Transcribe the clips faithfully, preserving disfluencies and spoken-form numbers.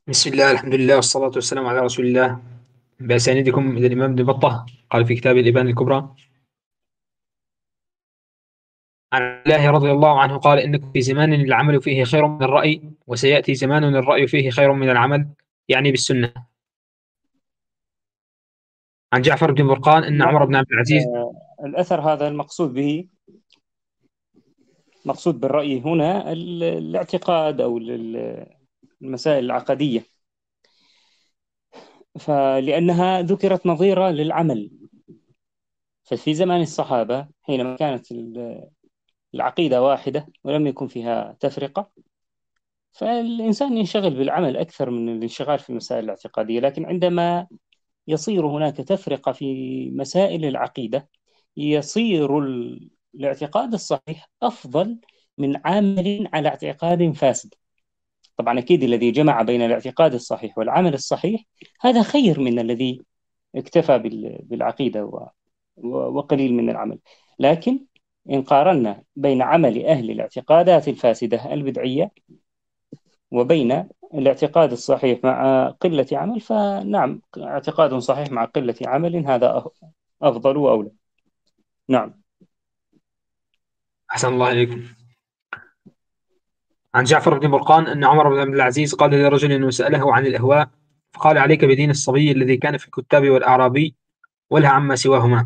بسم الله، الحمد لله، والصلاة والسلام على رسول الله. بأسانيدكم إلى الإمام ابن بطة قال في كتاب الإبان الكبرى عن الله رضي الله عنه قال: إنكم في زمان العمل فيه خير من الرأي، وسيأتي زمان الرأي فيه خير من العمل، يعني بالسنة. عن جعفر بن برقان أن عمر بن نعم. عبد العزيز. آه، الأثر هذا المقصود به، مقصود بالرأي هنا ال- الاعتقاد أو ال- المسائل العقدية، فلأنها ذكرت نظيرة للعمل. ففي زمان الصحابة حينما كانت ال- العقيدة واحدة ولم يكن فيها تفرقة، فالإنسان ينشغل بالعمل أكثر من الانشغال في المسائل الاعتقادية. لكن عندما يصير هناك تفرقة في مسائل العقيدة، يصير ال- الاعتقاد الصحيح أفضل من عامل على اعتقاد فاسد. طبعا أكيد الذي جمع بين الاعتقاد الصحيح والعمل الصحيح هذا خير من الذي اكتفى بال- بالعقيدة و- و- وقليل من العمل. لكن إن قارنا بين عمل أهل الاعتقادات الفاسدة البدعية وبين الاعتقاد الصحيح مع قلة عمل، فنعم، اعتقاد صحيح مع قلة عمل هذا أف- أفضل وأولى. نعم. أحسن الله إليكم. عن جعفر بن برقان أن عمر بن عبد العزيز قال لرجل سأله عن الأهواء، فقال: عليك بدين الصبي الذي كان في الكتاب والأعرابي، والها عما سواهما.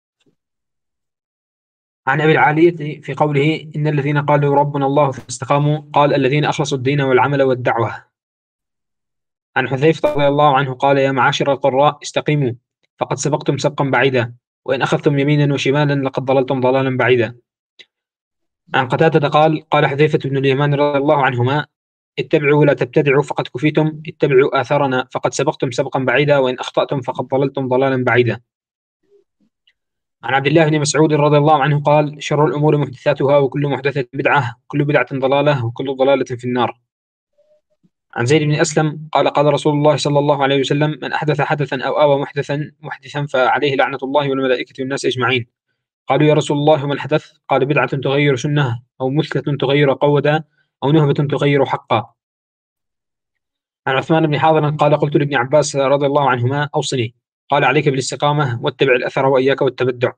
عن أبي العالية في قوله: إن الذين قالوا ربنا الله ثم استقاموا، قال: الذين أخلصوا الدين والعمل والدعوة. عن حذيفة رضي الله عنه قال: يا معاشر القراء استقيموا، فقد سبقتم سبقا بعيدا، وإن أخذتم يمينا وشمالا لقد ضللتم ضلالا بعيدا. عن قتادة قال: قال حذيفة بن اليمان رضي الله عنهما: اتبعوا ولا تبتدعوا فقد كفيتم، اتبعوا آثارنا فقد سبقتم سبقا بعيدا، وإن أخطأتم فقد ضللتم ضلالا بعيدا. عن عبد الله بن مسعود رضي الله عنه قال: شر الأمور محدثاتها، وكل محدثة بدعة، وكل بدعة ضلالة، وكل ضلالة في النار. عن زيد بن أسلم قال: قال رسول الله صلى الله عليه وسلم: من أحدث حدثا أو آوى محدثا محدثا فعليه لعنة الله والملائكة والناس أجمعين. قالوا: يا رسول الله وما الحدث؟ قال: بدعة تغير سنة، أو مثلة تغير قودا، أو نهبة تغير حقا. عن عثمان بن حاضر قال: قلت لابن عباس رضي الله عنهما: أوصني. قال: عليك بالاستقامة، واتبع الأثر، وإياك والتبدع.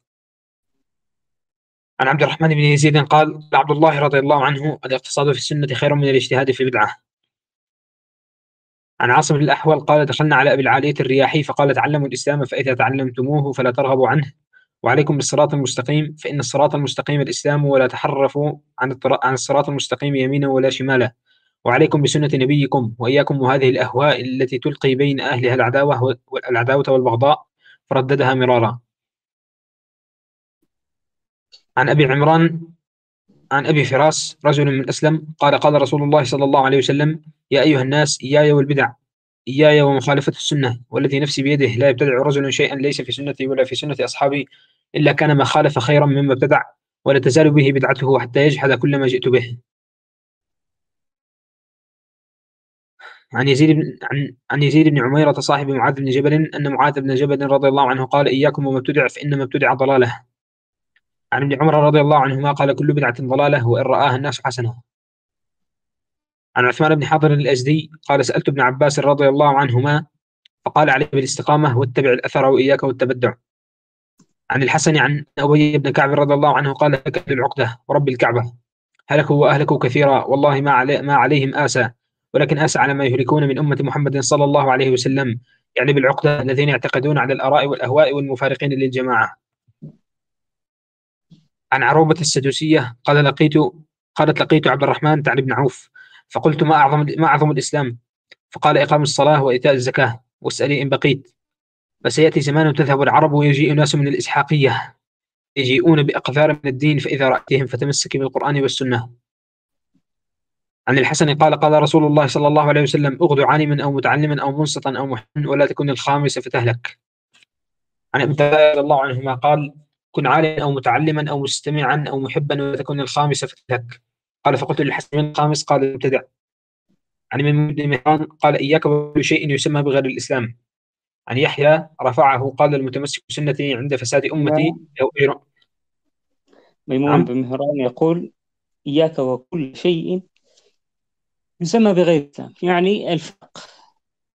عن عبد الرحمن بن يزيد قال: قال عبد الله رضي الله عنه: الاقتصاد في السنة خير من الاجتهاد في البدعة. عن عاصم بن الأحول قال: دخلنا على أبي العالية الرياحي فقال: تعلموا الإسلام فإذا تعلمتموه فلا ترغبوا عنه، وعليكم بالصراط المستقيم، فإن الصراط المستقيم الإسلام، ولا تحرفوا عن الطر- عن الصراط المستقيم يمينا ولا شمالا، وعليكم بسنة نبيكم، وإياكم وهذه الأهواء التي تلقي بين أهلها العداوة والعداوة والبغضاء. فرددها مرارا. عن أبي عمران عن أبي فراس رجل من أسلم قال: قال رسول الله صلى الله عليه وسلم: يا أيها الناس، إياي والبدع، إياي ومخالفة السنة، والذي نفسي بيده لا يبتدع رجل شيئا ليس في سنتي ولا في سنة أصحابي، إلا كان ما خالف خيرا مما ابتدع، ولا تزال به بدعته حتى يجحد كل ما جئت به. عن يزيد بن عن عن يزيد بن عميرة صاحب معاذ بن جبل أن معاذ بن جبل رضي الله عنه قال: إياكم وما ابتدع، فإنما ابتدع ضلالة. عن ابن عمر رضي الله عنهما قال: كل بدعة ضلالة، وإن رآها الناس حسنة. عن عثمان بن حاضر الأزدي قال: سألت ابن عباس رضي الله عنهما، فقال: عليك بالاستقامة، واتبع الأثر، وإياك والتبدع. عن الحسن عن أبي بن كعب رضي الله عنه قال: هلك العقدة ورب الكعبة، هلكوا وأهلكوا كثيرا، والله ما علي ما عليهم آسى، ولكن آسى على ما يهلكون من أمة محمد صلى الله عليه وسلم، يعني بالعقدة الذين يعتقدون على الآراء والأهواء والمفارقين للجماعة. عن عروبة السدوسية قال: لقيت قالت: لقيت عبد الرحمن تعني بن عوف، فقلت: ما أعظم ما أعظم الإسلام؟ فقال: إقام الصلاة وإيتاء الزكاة، واسألي إن بقيت. فسيأتي زمان تذهب العرب ويجيء ناس من الإسحاقية يجيئون بأقذار من الدين، فإذا رأيتهم فتمسك بالقرآن والسنة. عن الحسن قال: قال رسول الله صلى الله عليه وسلم: اغد عالما أو متعلما أو منصتا أو محن، ولا تكن الخامس فتهلك. عن ابن عباس رضي الله عنهما قال: كن عالما أو متعلما أو مستمعا أو محبا، ولا تكن الخامس فتهلك. قال: فقلت للحسن: من الخامس؟ قال: المبتدع. عن ابن بن مهران قال: إياك وكل شيء يسمى بغير الإسلام. عن يحيى رفعه قال: المتمسك بسنتي عند فساد أمتي إمام له أجر. ميمون نعم. بن مهران يقول: إياك وكل شيء يسمى بغير الإسلام، يعني الفقه.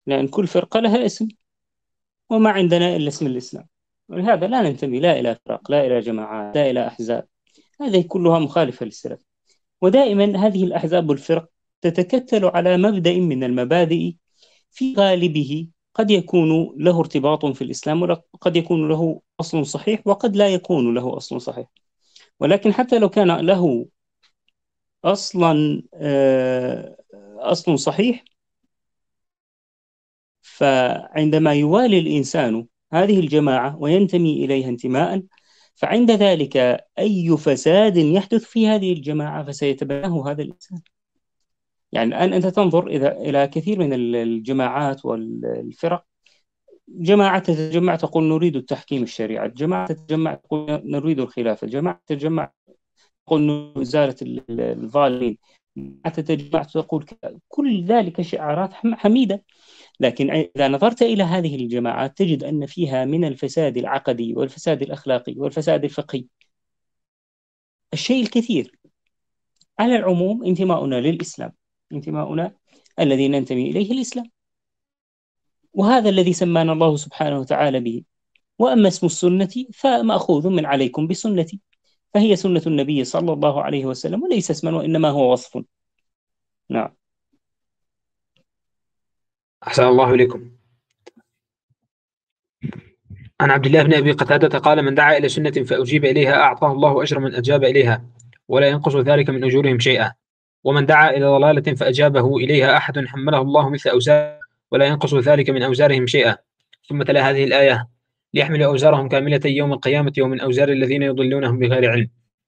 لأن كل فرقة لها اسم، وما عندنا إلا اسم الإسلام، ولهذا لا ننتمي لا إلى فرق، لا إلى جماعات، لا إلى أحزاب. هذه كلها مخالفة للسلف. ودائما هذه الأحزاب والفرق تتكتل على مبدأ من المبادئ في غالبه قد يكون له ارتباط في الإسلام، وقد يكون له أصل صحيح، وقد لا يكون له أصل صحيح. ولكن حتى لو كان له أصلا آه، أصل صحيح، فعندما يوالي الإنسان هذه الجماعة وينتمي إليها انتماء، فعند ذلك أي فساد يحدث في هذه الجماعة فسيتبناه هذا الإنسان. يعني الآن أنت تنظر إذا إلى كثير من الجماعات والفرق، جماعة تتجمع تقول نريد التحكيم الشريعة، جماعة تتجمع تقول نريد الخلافة، جماعة تتجمع تقول إزالة الظالمين، جماعة تتجمع تقول كذا. كل ذلك شعارات حميدة، لكن إذا نظرت إلى هذه الجماعات تجد أن فيها من الفساد العقدي والفساد الأخلاقي والفساد الفقهي الشيء الكثير. على العموم انتماؤنا للإسلام، انتماؤنا الذي ننتمي إليه الإسلام، وهذا الذي سمانا الله سبحانه وتعالى به. وأما اسم السنة فمأخوذ من عليكم بسنتي، فهي سنة النبي صلى الله عليه وسلم، وليس اسما وإنما هو وصف. نعم. أحسن الله إليكم. عن عبد الله بن أبي قتادة قال: من دعا إلى سنة فأجيب إليها أعطاه الله أجر من أجاب إليها ولا ينقص ذلك من أجورهم شيئا، ومن دعا إلى ضلالة فأجابه إليها أحد حمله الله مثل أوزاره ولا ينقص ذلك من أوزارهم شيئا. ثم تلا هذه الآية: ليحملوا أوزارهم كاملة يوم القيامة ومن أوزار الذين يضلونهم بغير علم.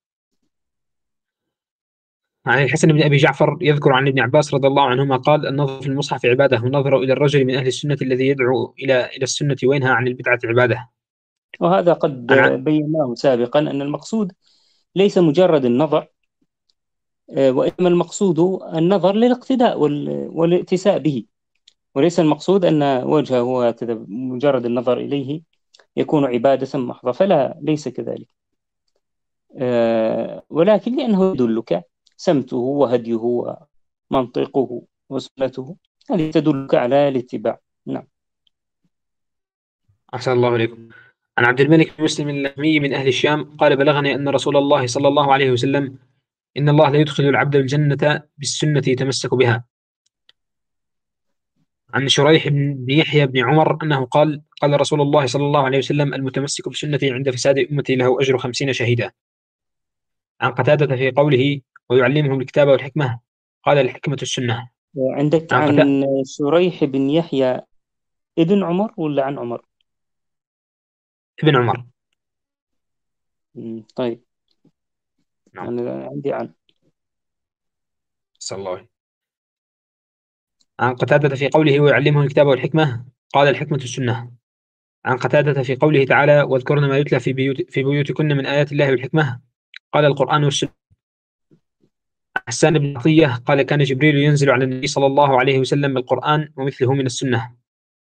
عن الحسن بن أبي جعفر يذكر عن ابن عباس رضي الله عنهما قال: النظر في المصحف عبادة، والنظر إلى الرجل من أهل السنة الذي يدعو إلى إلى السنة وينهى عن البدعة عبادة. وهذا قد أنا بيناه سابقا أن المقصود ليس مجرد النظر، وإنما المقصود النظر للاقتداء والائتساء به، وليس المقصود أن وجهه هكذا مجرد النظر إليه يكون عبادة محضة، فلا، ليس كذلك. ولكن لأنه يدلك سمته وهديه ومنطقه وسنته، هذه تدلك على الاتباع. نعم. أحسن الله إليكم. عن عبد الملك بن مسلم اللحمي من أهل الشام قال: بلغني أن رسول الله صلى الله عليه وسلم: إن الله لا يدخل العبد الجنة بالسنة يتمسك بها. عن شريح بن يحيى بن عمر أنه قال: قال رسول الله صلى الله عليه وسلم: المتمسك بسنتي عند فساد أمتي له أجر خمسين شهيدا. عن قتادة في قوله: ويعلمهم الكتاب والحكمة، قال: الحكمة السنة. عندك عن عن قتادة شريح بن يحيى ابن عمر ولا عن عمر؟ ابن عمر. مم، طيب. نعم. أنا عندي عن صلى الله عليه. عن قتادة في قوله: ويعلمهم الكتاب والحكمة، قال: الحكمة السنة. عن قتادة في قوله تعالى: واذكرن ما يتلى في بيوت في بيوتكن من آيات الله والحكمة، قال: القرآن والسنة. حسان بن عطية قال: كان جبريل ينزل على النبي صلى الله عليه وسلم بالقرآن ومثله من السنة.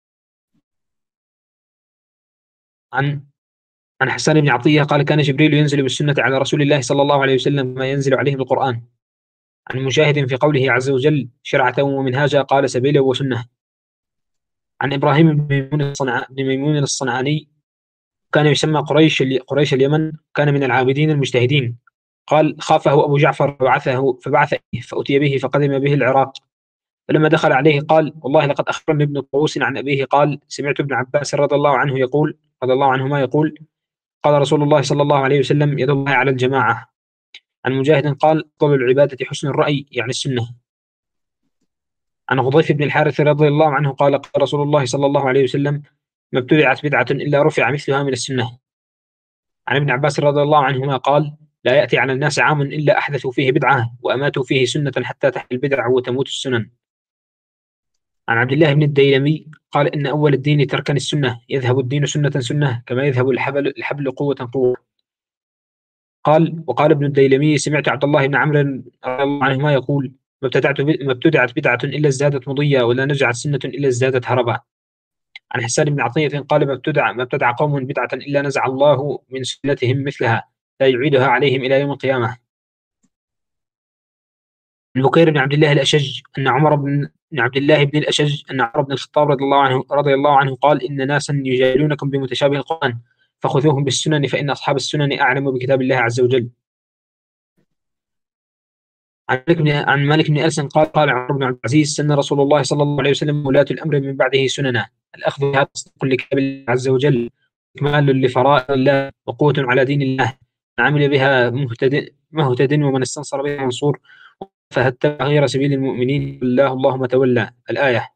عن عن حسان بن عطية قال: كان جبريل ينزل بالسنة على رسول الله صلى الله عليه وسلم ما ينزل عليه بالقرآن. عن مجاهد في قوله عز وجل: شرعة ومنهاجا، قال: سبيلا وسنة. عن إبراهيم بن ميمون الصنع... بن ميمون الصنعاني كان يسمى قريش قريش اليمن، كان من العابدين المجتهدين. قال: خافه أبو جعفر فبعثه فبعث إليه فأتي به فقدم به العراق، فلما دخل عليه قال: والله لقد أخبرني ابن طاووس عن أبيه قال: سمعت ابن عباس رضي الله عنه يقول رضي الله عنهما يقول: قال رسول الله صلى الله عليه وسلم: يد الله على الجماعة. عن مجاهد قال: أفضل العبادة حسن الرأي، يعني السنة. عن غضيف بن الحارث رضي الله عنه قال: قال رسول الله صلى الله عليه وسلم: ما ابتدعت بدعة إلا رفع مثلها من السنة. عن ابن عباس رضي الله عنهما قال: لا يأتي على الناس عام إلا أحدثوا فيه بدعة وأماتوا فيه سنة حتى تحيا البدع وتموت السنن. عن عبد الله بن الديلمي قال: إن أول الدين تركا السنة، يذهب الدين سنة سنة كما يذهب الحبل الحبل قوة قوة. قال: وقال ابن الديلمي: سمعت عبد الله بن عمرو رضي الله عنهما يقول: ما ابتدعت ما ابتدعت بدعة إلا ازدادت مضية، ولا نجعت سنة إلا ازدادت هربا. عن حسان بن عطية قال: ما ابتدع ما ابتدع قوم بدعة إلا نزع الله من سنتهم مثلها لا يعيدها عليهم إلى يوم القيامة. عن بكير بن عبد الله الأشج أن عمر بن عبد الله بن الأشج أن عمر بن الخطاب رضي الله عنه رضي الله عنه قال: إن ناسا يجادلونكم بمتشابه القرآن فخذوهم بالسنن فإن أصحاب السنن أعلم بكتاب الله عز وجل. عن مالك بن عن مالك بن أنس قال: قال عمر بن عبد العزيز: سن رسول الله صلى الله عليه وسلم ولاة الأمر من بعده سننا، الأخذ بها تصديق لكتاب الله عز وجل، إكمال لفرائض الله، وقوة على دين الله، من عمل بها مهتد مهتد ومن استنصر بها منصور، فاتبع غير سبيل المؤمنين الله اللهم تولى. الآية.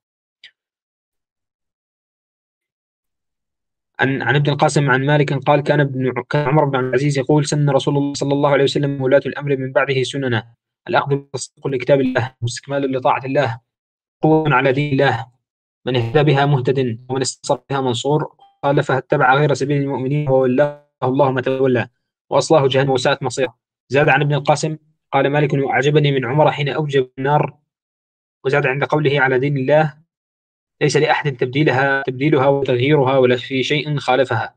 عن عن ابن القاسم عن مالك قال: كان ابن كان عمر بن عبد العزيز يقول: سن رسول الله صلى الله عليه وسلم ولاة الأمر من بعده سننا، الأخذ بالتصديق لكتاب الله، واستكمال لطاعة الله، قوة على دين الله، من اهتدى بها مهتد ومن استنصر بها منصور، قال فاتبع غير سبيل المؤمنين وولاه الله ما تولى وأصلاه جهنم وساءت مصيره. زاد عن ابن القاسم قال مالك: وأعجبني من عمر حين أوجب النار. وزاد عند قوله على دين الله: ليس لأحد تبديلها تبديلها وتغييرها ولا في شيء خالفها.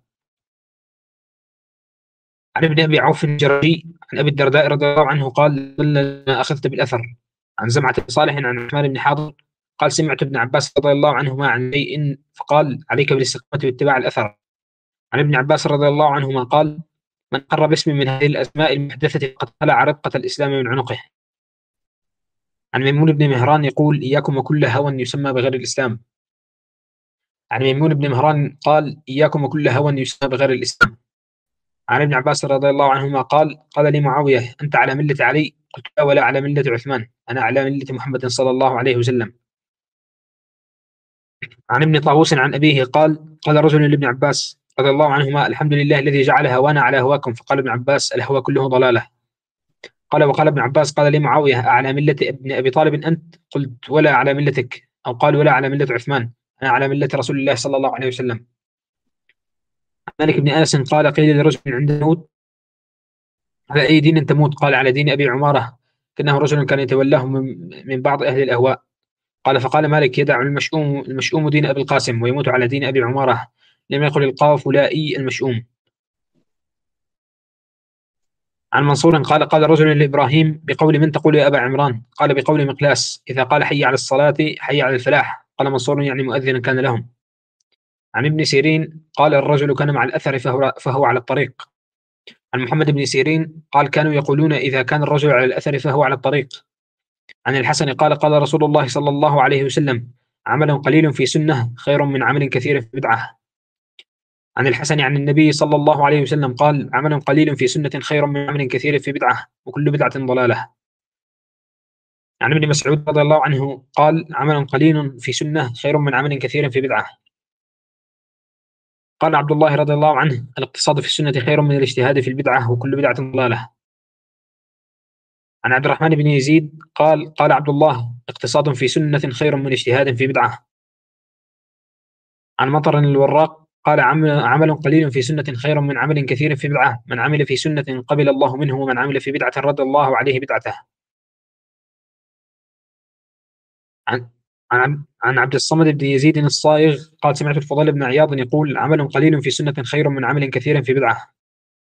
عن ابن أبي عوف الجرجي عن أبي الدرداء رضي الله عنه قال: ما أخذت بالأثر. عن زمعة صالح عن عثمان بن حاضر قال: سمعت ابن عباس رضي الله عنهما عن شيء فقال: عليك بالاستقامة واتباع الأثر. عن ابن عباس رضي الله عنهما قال: من قر باسم من هذه الأسماء المحدثة فقد خلع ربقة الإسلام من عنقه. عن ميمون بن مهران يقول: إياكم وكل هوى يسمى بغير الإسلام. عن ميمون بن مهران قال: إياكم وكل هوى يسمى بغير الإسلام. عن ابن عباس رضي الله عنهما قال: قال لي معاوية: أنت على ملة علي؟ قلت: لا، ولا على ملة عثمان، أنا على ملة محمد صلى الله عليه وسلم. عن ابن طاووس عن أبيه قال: قال رجل لابن عباس رضي الله عنهما: الحمد لله الذي جعل هوانا على هواكم. فقال ابن عباس: الهوى كله ضلالة. قال: وقال ابن عباس: قال لي معاوية: أعلى ملة ابن أبي طالب أنت؟ قلت: ولا على ملتك. أو قال: ولا على ملة عثمان، أنا على ملة رسول الله صلى الله عليه وسلم. مالك بن أنس قال: قيل لرجل عند الموت: على أي دين تموت؟ قال: على دين أبي عمارة، كأنه رجل كان يتولاه من, من بعض أهل الأهواء. قال: فقال مالك: يدع المشؤوم المشؤوم دين أبي القاسم ويموت على دين أبي عمارة، لم يقل القاف لا إي المشؤوم. عن منصور قال: قال رجل لإبراهيم: بقول من تقول يا أبا عمران؟ قال: بقول مقلاس، إذا قال حي على الصلاة حي على الفلاح. قال منصور: يعني مؤذنا كان لهم. عن ابن سيرين قال: الرجل كان مع الأثر فهو, فهو على الطريق. عن محمد بن سيرين قال: كانوا يقولون إذا كان الرجل على الأثر فهو على الطريق. عن الحسن قال: قال رسول الله صلى الله عليه وسلم: عمل قليل في سنة خير من عمل كثير في بدعة. عن الحسن عن النبي صلى الله عليه وسلم قال: عمل قليل في سنة خير من عمل كثير في بدعة، وكل بدعة ضلالة. عن ابن مسعود رضي الله عنه قال: عمل قليل في سنة خير من عمل كثير في بدعة. قال عبد الله رضي الله عنه: الاقتصاد في السنة خير من الاجتهاد في البدعة، وكل بدعة ضلالة. عن عبد الرحمن بن يزيد قال: قال عبد الله: اقتصاد في سنة خير من اجتهاد في بدعة. عن مطر الوراق قال: عمل, عمل قليل في سنة خير من عمل كثير في بدعة، من عمل في سنة قبل الله منه، ومن عمل في بدعة رد الله عليه بدعته. عن عن عن عبد الصمد بن يزيد الصائغ قال: سمعت الفضيل بن عياض يقول: عمل قليل في سنة خير من عمل كثير في بدعة.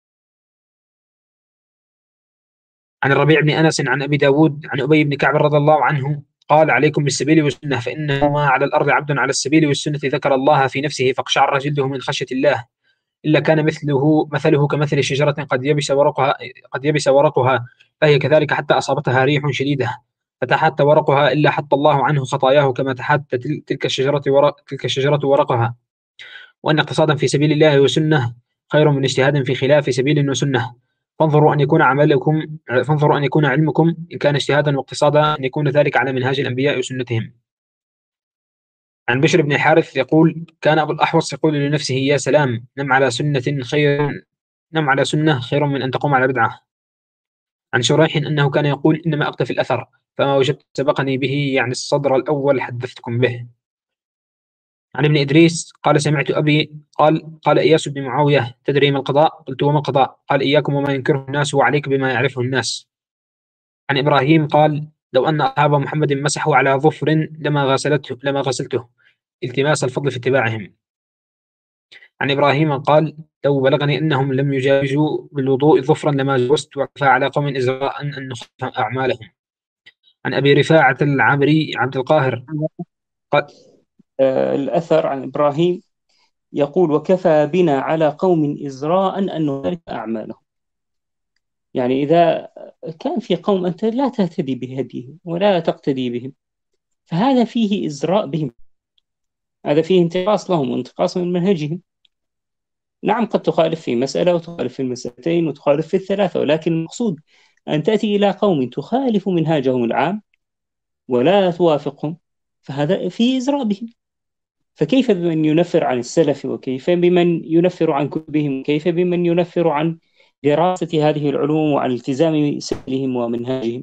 عن الربيع بن أنس عن أبي داود عن أبي بن كعب رضي الله عنه قال: عليكم بالسبيل والسنة، فإنما على الأرض عبد على السبيل والسنة ذكر الله في نفسه فاقشعر جلده من خشية الله، إلا كان مثله مثله كمثل شجرة قد يبس ورقها قد يبس ورقها فهي كذلك حتى أصابتها ريح شديدة فتحت ورقها، إلا حط الله عنه خطاياه كما تحت تلك الشجرة ورق تلك الشجرة ورقها. وأن اقتصادا في سبيل الله وسنة خير من اجتهاد في خلاف سبيل وسنة. فانظروا أن يكون عملكم فانظروا أن يكون علمكم إن كان اجتهادا واقتصادا أن يكون ذلك على منهاج الأنبياء وسنتهم. عن بشر بن الحارث يقول: كان أبو الأحوص يقول لنفسه: يا سلام، نم على سنة خير نم على سنة خير من أن تقوم على بدعة. عن شريح أنه كان يقول: إنما أقتفي الأثر، فما وجدت سبقني به، يعني الصدر الأول حدثتكم به. عن ابن إدريس قال: سمعت أبي قال: قال إياس بن معاوية: تدري ما القضاء؟ قلت: وما القضاء؟ قال: إياكم وما ينكره الناس، وعليك بما يعرفه الناس. عن إبراهيم قال: لو أن أصحاب محمد مسحوا على ظفر لما غسلته لما غسلته التماس الفضل في اتباعهم. عن إبراهيم قال: لو بلغني أنهم لم يجاوزوا بالوضوء ظفرا لما جوزت، وكفى على قوم إزراء أن نخفف أعمالهم. عن أبي رفاعة العامري عبد القاهر قال آه، الأثر عن إبراهيم يقول: وكفى بنا على قوم إزراء أن نخالف أعمالهم. يعني إذا كان في قوم أنت لا تهتدي بهديهم ولا تقتدي بهم، فهذا فيه إزراء بهم، هذا فيه انتقاص لهم وانتقاص من منهجهم. نعم، قد تخالف في مسألة وتخالف في المسألتين وتخالف في الثلاثة، ولكن المقصود أن تأتي إلى قوم تخالف منهاجهم العام ولا توافقهم، فهذا فيه إزراء بهم. فكيف بمن ينفر عن السلف، وكيف بمن ينفر عن كتبهم، كيف بمن ينفر عن دراسة هذه العلوم وعن التزام سبيلهم ومنهاجهم.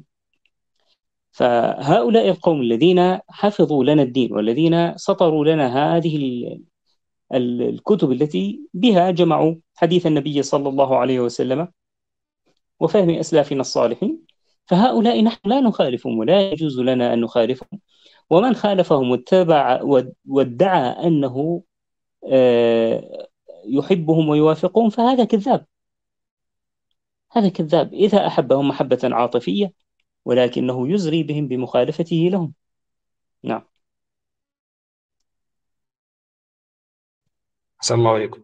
فهؤلاء القوم الذين حفظوا لنا الدين والذين سطروا لنا هذه ال- ال- الكتب التي بها جمعوا حديث النبي صلى الله عليه وسلم وفهم أسلافنا الصالحين، فهؤلاء نحن لا نخالفهم ولا يجوز لنا أن نخالفهم. ومن خالفهم واتبع وادعى أنه آه، يحبهم ويوافقهم فهذا كذاب، هذا كذاب. إذا أحبهم محبة عاطفية، ولكنه يزري بهم بمخالفته لهم. نعم. أحسن الله عليكم.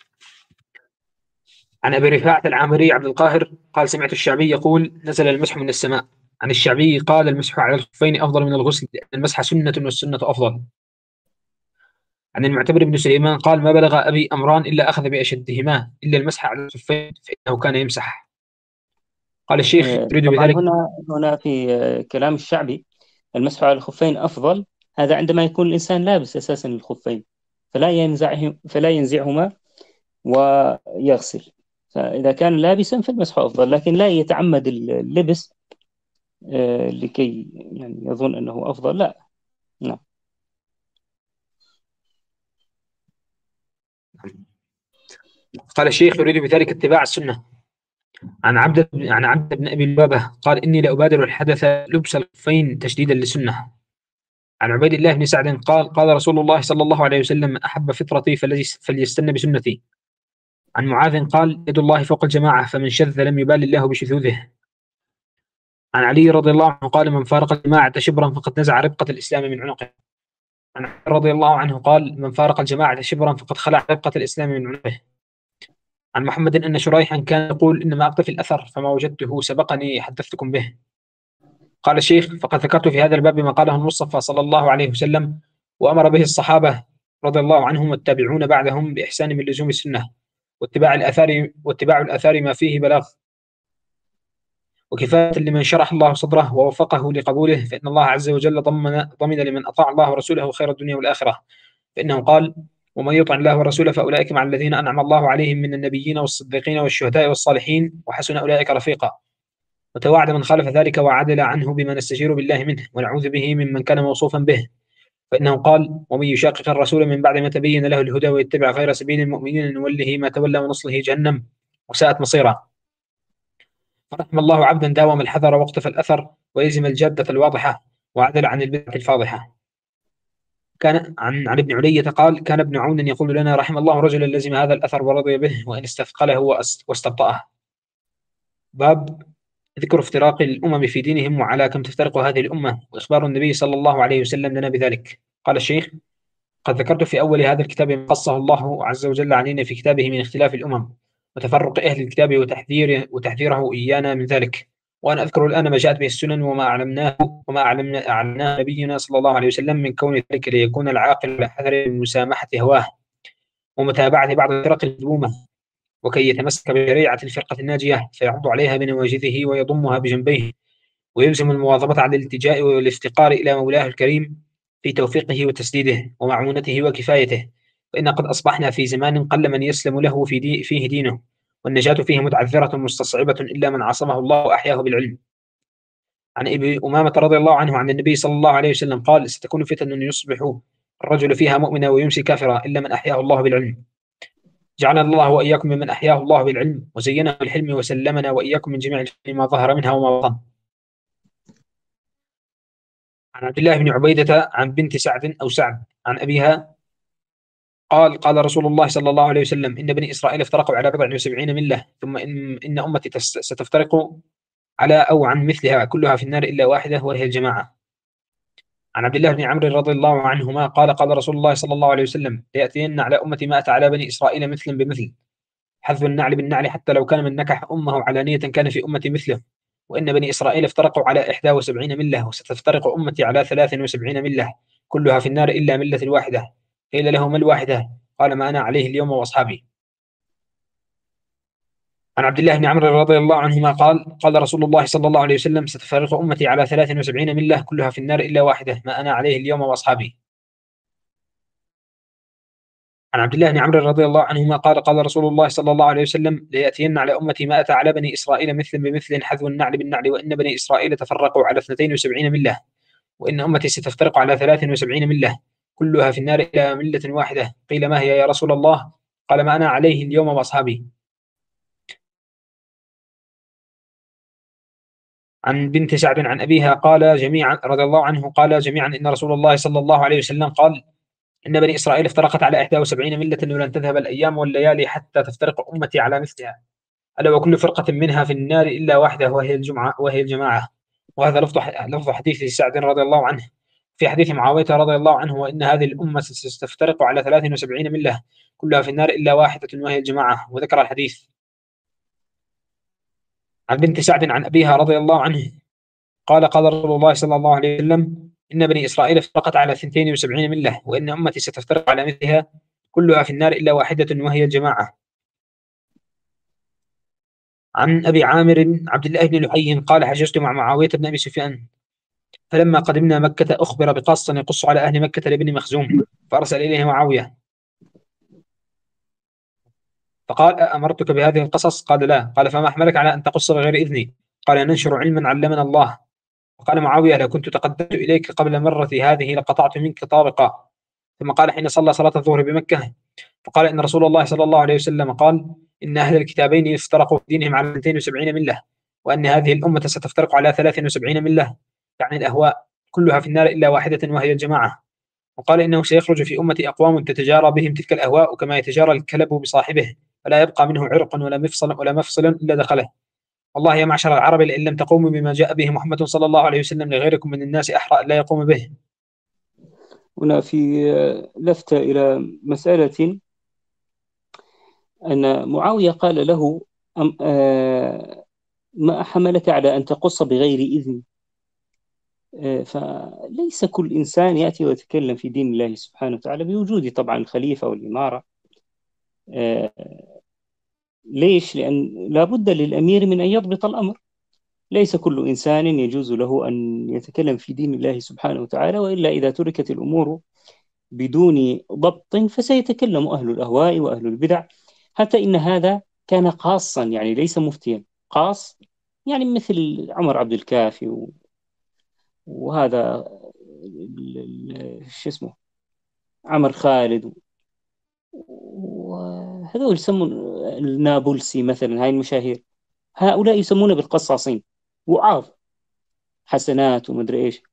عن أبي رفاعة العامري عبد القاهر قال سمعت الشعبي يقول نزل المسح من السماء. عن الشعبي قال المسح على الخفين أفضل من الغسل لأن المسح سنة والسنة أفضل. عن المعتبر بن سليمان قال ما بلغ أبي أمران إلا أخذ بأشدهما إلا المسح على الخفين فإنه كان يمسح. قال الشيخ آه، يريد طبعا بذلك هنا هنا في آه، كلام الشعبي المسح على الخفين أفضل، هذا عندما يكون الإنسان لابس أساسا الخفين، فلا ينزعه فلا ينزعهما ويغسل. فإذا كان لابسا فالمسح أفضل، لكن لا يتعمد اللبس آه، لكي يعني يظن أنه أفضل، لا. نعم. قال الشيخ يريد بذلك اتباع السنة. عن عبد عن عبد بن أبي لبابة قال إني لأبادر الحدث لبس الخفين تشديدا للسنة. عن عبيد الله بن سعد قال قال رسول الله صلى الله عليه وسلم من أحب فطرتي فليستن بسنتي. عن معاذ قال يد الله فوق الجماعة فمن شذ لم يبال الله بشذوذه. عن علي رضي الله عنه قال من فارق الجماعة شبرا فقد نزع ربقة الإسلام من عنقه. عن علي رضي الله عنه قال من فارق الجماعة شبرا فقد خلع ربقة الإسلام من عنقه. عن محمد أن شريحا كان يقول إنما أقتفي الأثر فما وجدته سبقني حدثتكم به. قال الشيخ فقد ذكرت في هذا الباب ما قاله المصطفى صلى الله عليه وسلم وأمر به الصحابة رضي الله عنهم والتابعون بعدهم بإحسان من لزوم السنة واتباع الآثار واتباع الآثار ما فيه بلاغ وكفاية لمن شرح الله صدره ووفقه لقبوله فإن الله عز وجل ضمن ضمن لمن أطاع الله ورسوله خير الدنيا والآخرة فإنه قال ومن يطع الله ورسوله فأولئك مع الذين أنعم الله عليهم من النبيين والصديقين والشهداء والصالحين وحسن أولئك رفيقا. وتواعد من خالف ذلك وعدل عنه بما نستجير بالله منه ونعوذ به ممن كان موصوفا به فإنه قال ومن يشاقق الرسول من بعد ما تبين له الهدى ويتبع غير سبيل المؤمنين نوله ما تولى ونصله جهنم وساءت مصيرا. فرحم الله عبدا داوم الحذر واقتفى الأثر ويلزم الجادة الواضحة وعدل عن البدعة الفاضحة. كان عن عن ابن علية قال كان ابن عون يقول لنا رحم الله رجلا لزم هذا الأثر ورضي به وإن استثقله واستبطأه. باب ذكر افتراق الأمم في دينهم وعلى كم تفترق هذه الأمة وإخبار النبي صلى الله عليه وسلم لنا بذلك. قال الشيخ قد ذكرت في أول هذا الكتاب ما قصه الله عز وجل علينا في كتابه من اختلاف الأمم وتفرق أهل الكتاب وتحذير وتحذيره إيانا من ذلك. وأنا أذكر الآن ما جاءت به السنن وما أعلمناه وما أعلمنا أعلناه نبينا صلى الله عليه وسلم من كون ذلك ليكون العاقل على حذر من مسامحة هواه ومتابعة بعض الفرق المذمومة وكي يتمسك بشريعة الفرقة الناجية فيعض عليها بنواجذه ويضمها بجنبيه ويلزم المواظبة على الالتجاء والافتقار إلى مولاه الكريم في توفيقه وتسديده ومعونته وكفايته. فإن قد أصبحنا في زمان قل من يسلم له في دي فيه دينه والنجاة فيه متعذرة مستصعبة إلا من عصمه الله وأحياه بالعلم. عن أبي أمامة رضي الله عنه عن النبي صلى الله عليه وسلم قال ستكون فتن يصبح الرجل فيها مؤمنا ويمسي كافرا إلا من أحياه الله بالعلم. جعلنا الله وإياكم ممن أحياه الله بالعلم وزينه بالحلم وسلمنا وإياكم من جميع الفتن ما ظهر منها وما بطن. عن عبد الله بن عبيدة عن بنت سعد أو سعد عن أبيها قال قال رسول الله صلى الله عليه وسلم إن بني إسرائيل افترقوا على بضع وسبعين ملة ثم إن, إن أمتي ستفترق على أو عن مثلها كلها في النار إلا واحدة وهي الجماعة. عن عبد الله بن عمرو رضي الله عنهما قال قال رسول الله صلى الله عليه وسلم: ليأتين على أمتي ما أتى على بني إسرائيل مثل بمثل، حذف النعل بالنعل حتى لو كان من نكح أمه علانية كان في أمتي مثله. وإن بني إسرائيل افترقوا على إحدى وسبعين ملة، وستفترق أمتي على ثلاث وسبعين ملة كلها في النار إلا ملة واحدة. قيل له: ما الواحدة؟ قال: ما أنا عليه اليوم وأصحابي. عن عبد الله بن عمرو رضي الله عنهما قال قال رسول الله صلى الله عليه وسلم: ستفترق أمتي على ثلاث وسبعين ملة كلها في النار إلا واحدة، ما أنا عليه اليوم وأصحابي. عن عبد الله بن عمرو رضي الله عنهما قال قال رسول الله صلى الله عليه وسلم: ليأتين على أمتي ما أتى على بني إسرائيل مثل بمثل، حذو النعل بالنعل. وإن بني إسرائيل تفرقوا على اثنتين وسبعين ملة، وإن أمتي ستفترق على ثلاث وسبعين ملة كلها في النار إلا ملة واحدة. قيل: ما هي يا رسول الله؟ قال: ما أنا عليه اليوم وأصحابي. عن بنت سعد عن أبيها قال جميعا رضي الله عنه قال جميعا إن رسول الله صلى الله عليه وسلم قال: إن بني إسرائيل افترقت على إحدى وسبعين ملة، ولن تذهب الأيام والليالي حتى تفترق أمتي على مثلها، ألا وكل فرقة منها في النار إلا واحدة وهي الجمعة وهي الجماعة. وهذا لفظ لفظ حديث سعد رضي الله عنه. في حديث معاوية رضي الله عنه: وإن هذه الأمة ستفترق على ثلاث وسبعين ملة كلها في النار إلا واحدة وهي الجماعة، وذكر الحديث. عن بنت سعد عن أبيها رضي الله عنه قال قال رسول الله صلى الله عليه وسلم: إن بني إسرائيل افترقت على اثنتين وسبعين ملة، وإن أمتي ستفترق على مثلها كلها في النار إلا واحدة وهي الجماعة. عن أبي عامر عبد الله بن لحي قال: حججت مع معاوية بن أبي سفيان، فلما قدمنا مكة أخبر بقصة يقص على أهل مكة لابن مخزوم، فأرسل إليه معاوية فقال: أأمرتك بهذه القصص؟ قال: لا. قال: فما أحملك على أن تقص بغير إذني؟ قال: ننشر علما علمنا الله. وقال معاوية: لو كنت تقدمت إليك قبل مرة هذه لقطعت منك طابقا. ثم قال حين صلى صلاة الظهر بمكة، فقال: إن رسول الله صلى الله عليه وسلم قال: إن أهل الكتابين افترقوا في دينهم على اثنتين وسبعين ملة، وأن هذه الأمة ستفترق على ثلاث وسبعين ملة، يعني الأهواء، كلها في النار إلا واحدة وهي الجماعة. وقال: إنه سيخرج في أمتي أقوام تتجارى بهم تلك الأهواء كما يتجارى الكلب بصاحبه، فلا يبقى منه عرق ولا مفصل ولا مفصل إلا دخله. والله يا معشر العرب لئن لم تقوموا بما جاء به محمد صلى الله عليه وسلم لغيركم من الناس أحرى أن لا يقوم به. هنا في لفتة إلى مسألة، أن معاوية قال له: أم آه ما حملك على أن تقص بغير إذن؟ آه فليس كل إنسان يأتي ويتكلم في دين الله سبحانه وتعالى بوجود طبعا الخليفة والإمارة. آه ليش؟ لأن لا بد للأمير من أن يضبط الأمر. ليس كل إنسان يجوز له أن يتكلم في دين الله سبحانه وتعالى، وإلا إذا تركت الأمور بدون ضبط فسيتكلم أهل الأهواء وأهل البدع. حتى إن هذا كان خاصا، يعني ليس مفتيا، خاص، يعني مثل عمر عبد الكافي و- وهذا ال- ال- شو اسمه، عمر خالد، وهذول يسمون النابلسي مثلا، هاي المشاهير، هؤلاء يسمون بالقصاصين، وعاظ، حسنات ومدري إيش.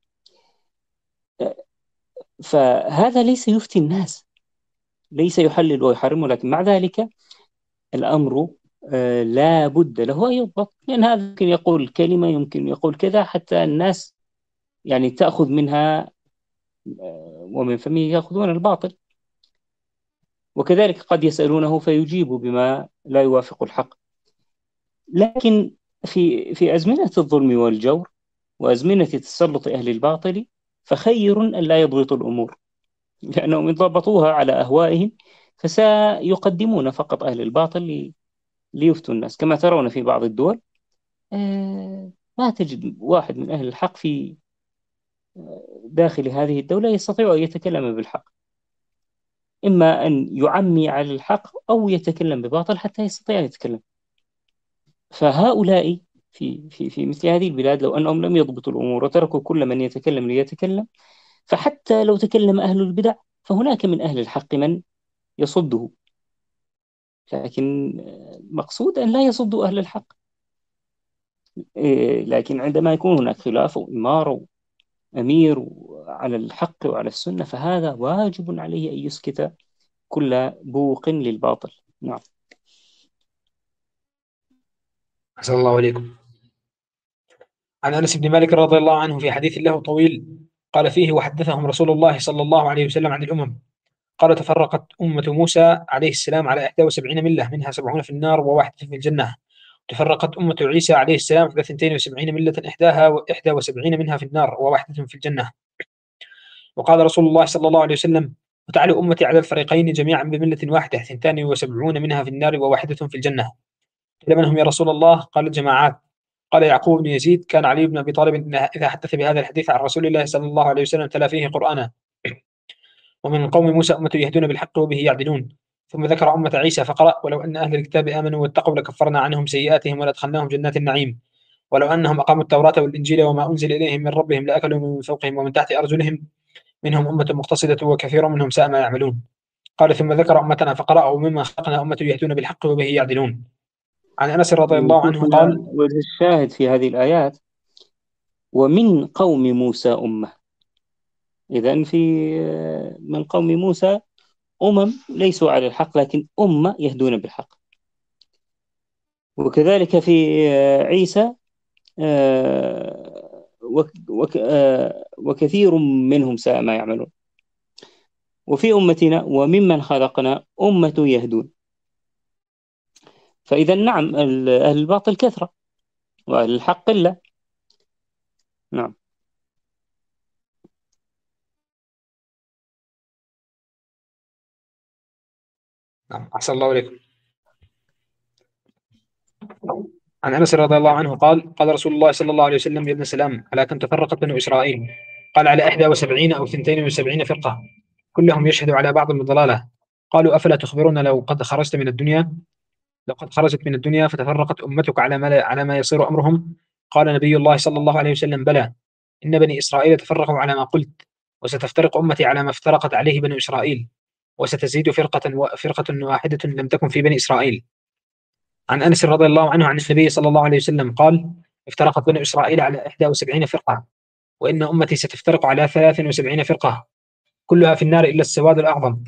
فهذا ليس يفتي الناس، ليس يحلل ويحرم، ولكن مع ذلك الأمر آه، لا بد له أن يضبط، لأن هذا يمكن يقول كلمة، يمكن يقول كذا، حتى الناس يعني تأخذ منها آه، ومن فمه يأخذون الباطل. وكذلك قد يسألونه فيجيب بما لا يوافق الحق. لكن في في أزمنة الظلم والجور وأزمنة تسلط أهل الباطل فخير أن لا يضبطوا الأمور، لأنهم إن ضبطوها على أهوائهم فسيقدمون فقط أهل الباطل لي- ليفتوا الناس. كما ترون في بعض الدول آه، ما تجد واحد من أهل الحق في داخل هذه الدولة يستطيع أن يتكلم بالحق، إما أن يعمي على الحق أو يتكلم بباطل حتى يستطيع أن يتكلم. فهؤلاء في في في مثل هذه البلاد لو أنهم لم يضبطوا الأمور وتركوا كل من يتكلم ليتكلم، فحتى لو تكلم أهل البدع فهناك من أهل الحق من يصده. لكن آه، مقصود أن لا يصدوا أهل الحق. إيه، لكن عندما يكون هناك خلاف وإمارة أمير على الحق وعلى السنة فهذا واجب عليه أن يسكت كل بوق للباطل. نعم. أحسن الله عليكم. عن أنس بن مالك رضي الله عنه في حديث له طويل قال فيه: وحدثهم رسول الله صلى الله عليه وسلم عن الأمم قال: تفرقت أمة موسى عليه السلام على إحدى وسبعين ملة، منها سبعون في النار وواحدة في الجنة. تفرقت أمة عيسى عليه السلام على اثنتين وسبعين ملة، إحداها وإحدى وسبعين منها في النار وواحدة في الجنة. وقال رسول الله صلى الله عليه وسلم: وتعلو أمتي على الفريقين جميعا بملة واحدة، اثنتان وسبعون منها في النار وواحدة في الجنة. قيل: من هم يا رسول الله؟ قال: الجماعات. قال يعقوب بن يزيد: كان علي بن أبي طالب إذا حدث بهذا الحديث عن رسول الله صلى الله عليه وسلم تلا فيه قرآنا. ومن قوم موسى أمة يهدون بالحق وبه يعدلون. ثم ذكر أمة عيسى فقرأ: ولو أن أهل الكتاب آمنوا واتقوا لكفرنا عنهم سيئاتهم ولأدخلناهم جنات النعيم. ولو أنهم أقاموا التوراة والإنجيل وما أنزل إليهم من ربهم لأكلوا من فوقهم ومن تحت أرجلهم، منهم أمة مقتصدة وكثير منهم ساء ما يعملون. قال: ثم ذكر أمتنا فقرأ: ومما خلقنا أمة يهدون بالحق وبه يعدلون. عن أنس رضي الله نشوف عنه هنا قال: وجه الشاهد في هذه الآيات: ومن قوم موسى أمة. إذن في من قوم موسى أمم ليسوا على الحق، لكن أمة يهدون بالحق. وكذلك في عيسى آه، وك وك آه، وكثير منهم ساء ما يعملون. وفي أمتنا وممن خلقنا أمة يهدون. فإذا نعم، أهل الباطل كثرة وأهل الحق قلة. نعم. نعم، أحسن الله إليكم. عن أنس رضي الله عنه قال: قال رسول الله صلى الله عليه وسلم: يا ابن سلام، ألا كم تفرقت بنو إسرائيل؟ قال: على إحدى وسبعين أو ثنتين وسبعين فرقة، كلهم يشهد على بعض بالضلالة. قالوا: أفلا تخبرون لو قد خرجت من الدنيا لو قد خرجت من الدنيا فتفرقت أمتك على ما على ما يصير أمرهم؟ قال نبي الله صلى الله عليه وسلم: بلى، إن بني إسرائيل تفرقوا على ما قلت، وستفترق أمتي على ما افترقت عليه بنو إسرائيل، وستزيد فرقة وفرقة واحدة لم تكن في بني إسرائيل. عن أنس رضي الله عنه عن النبي صلى الله عليه وسلم قال: افترقت بنو إسرائيل على إحدى وسبعين فرقة، وإن أمتي ستفترق على ثلاث وسبعين فرقة، كلها في النار إلا السواد الأعظم.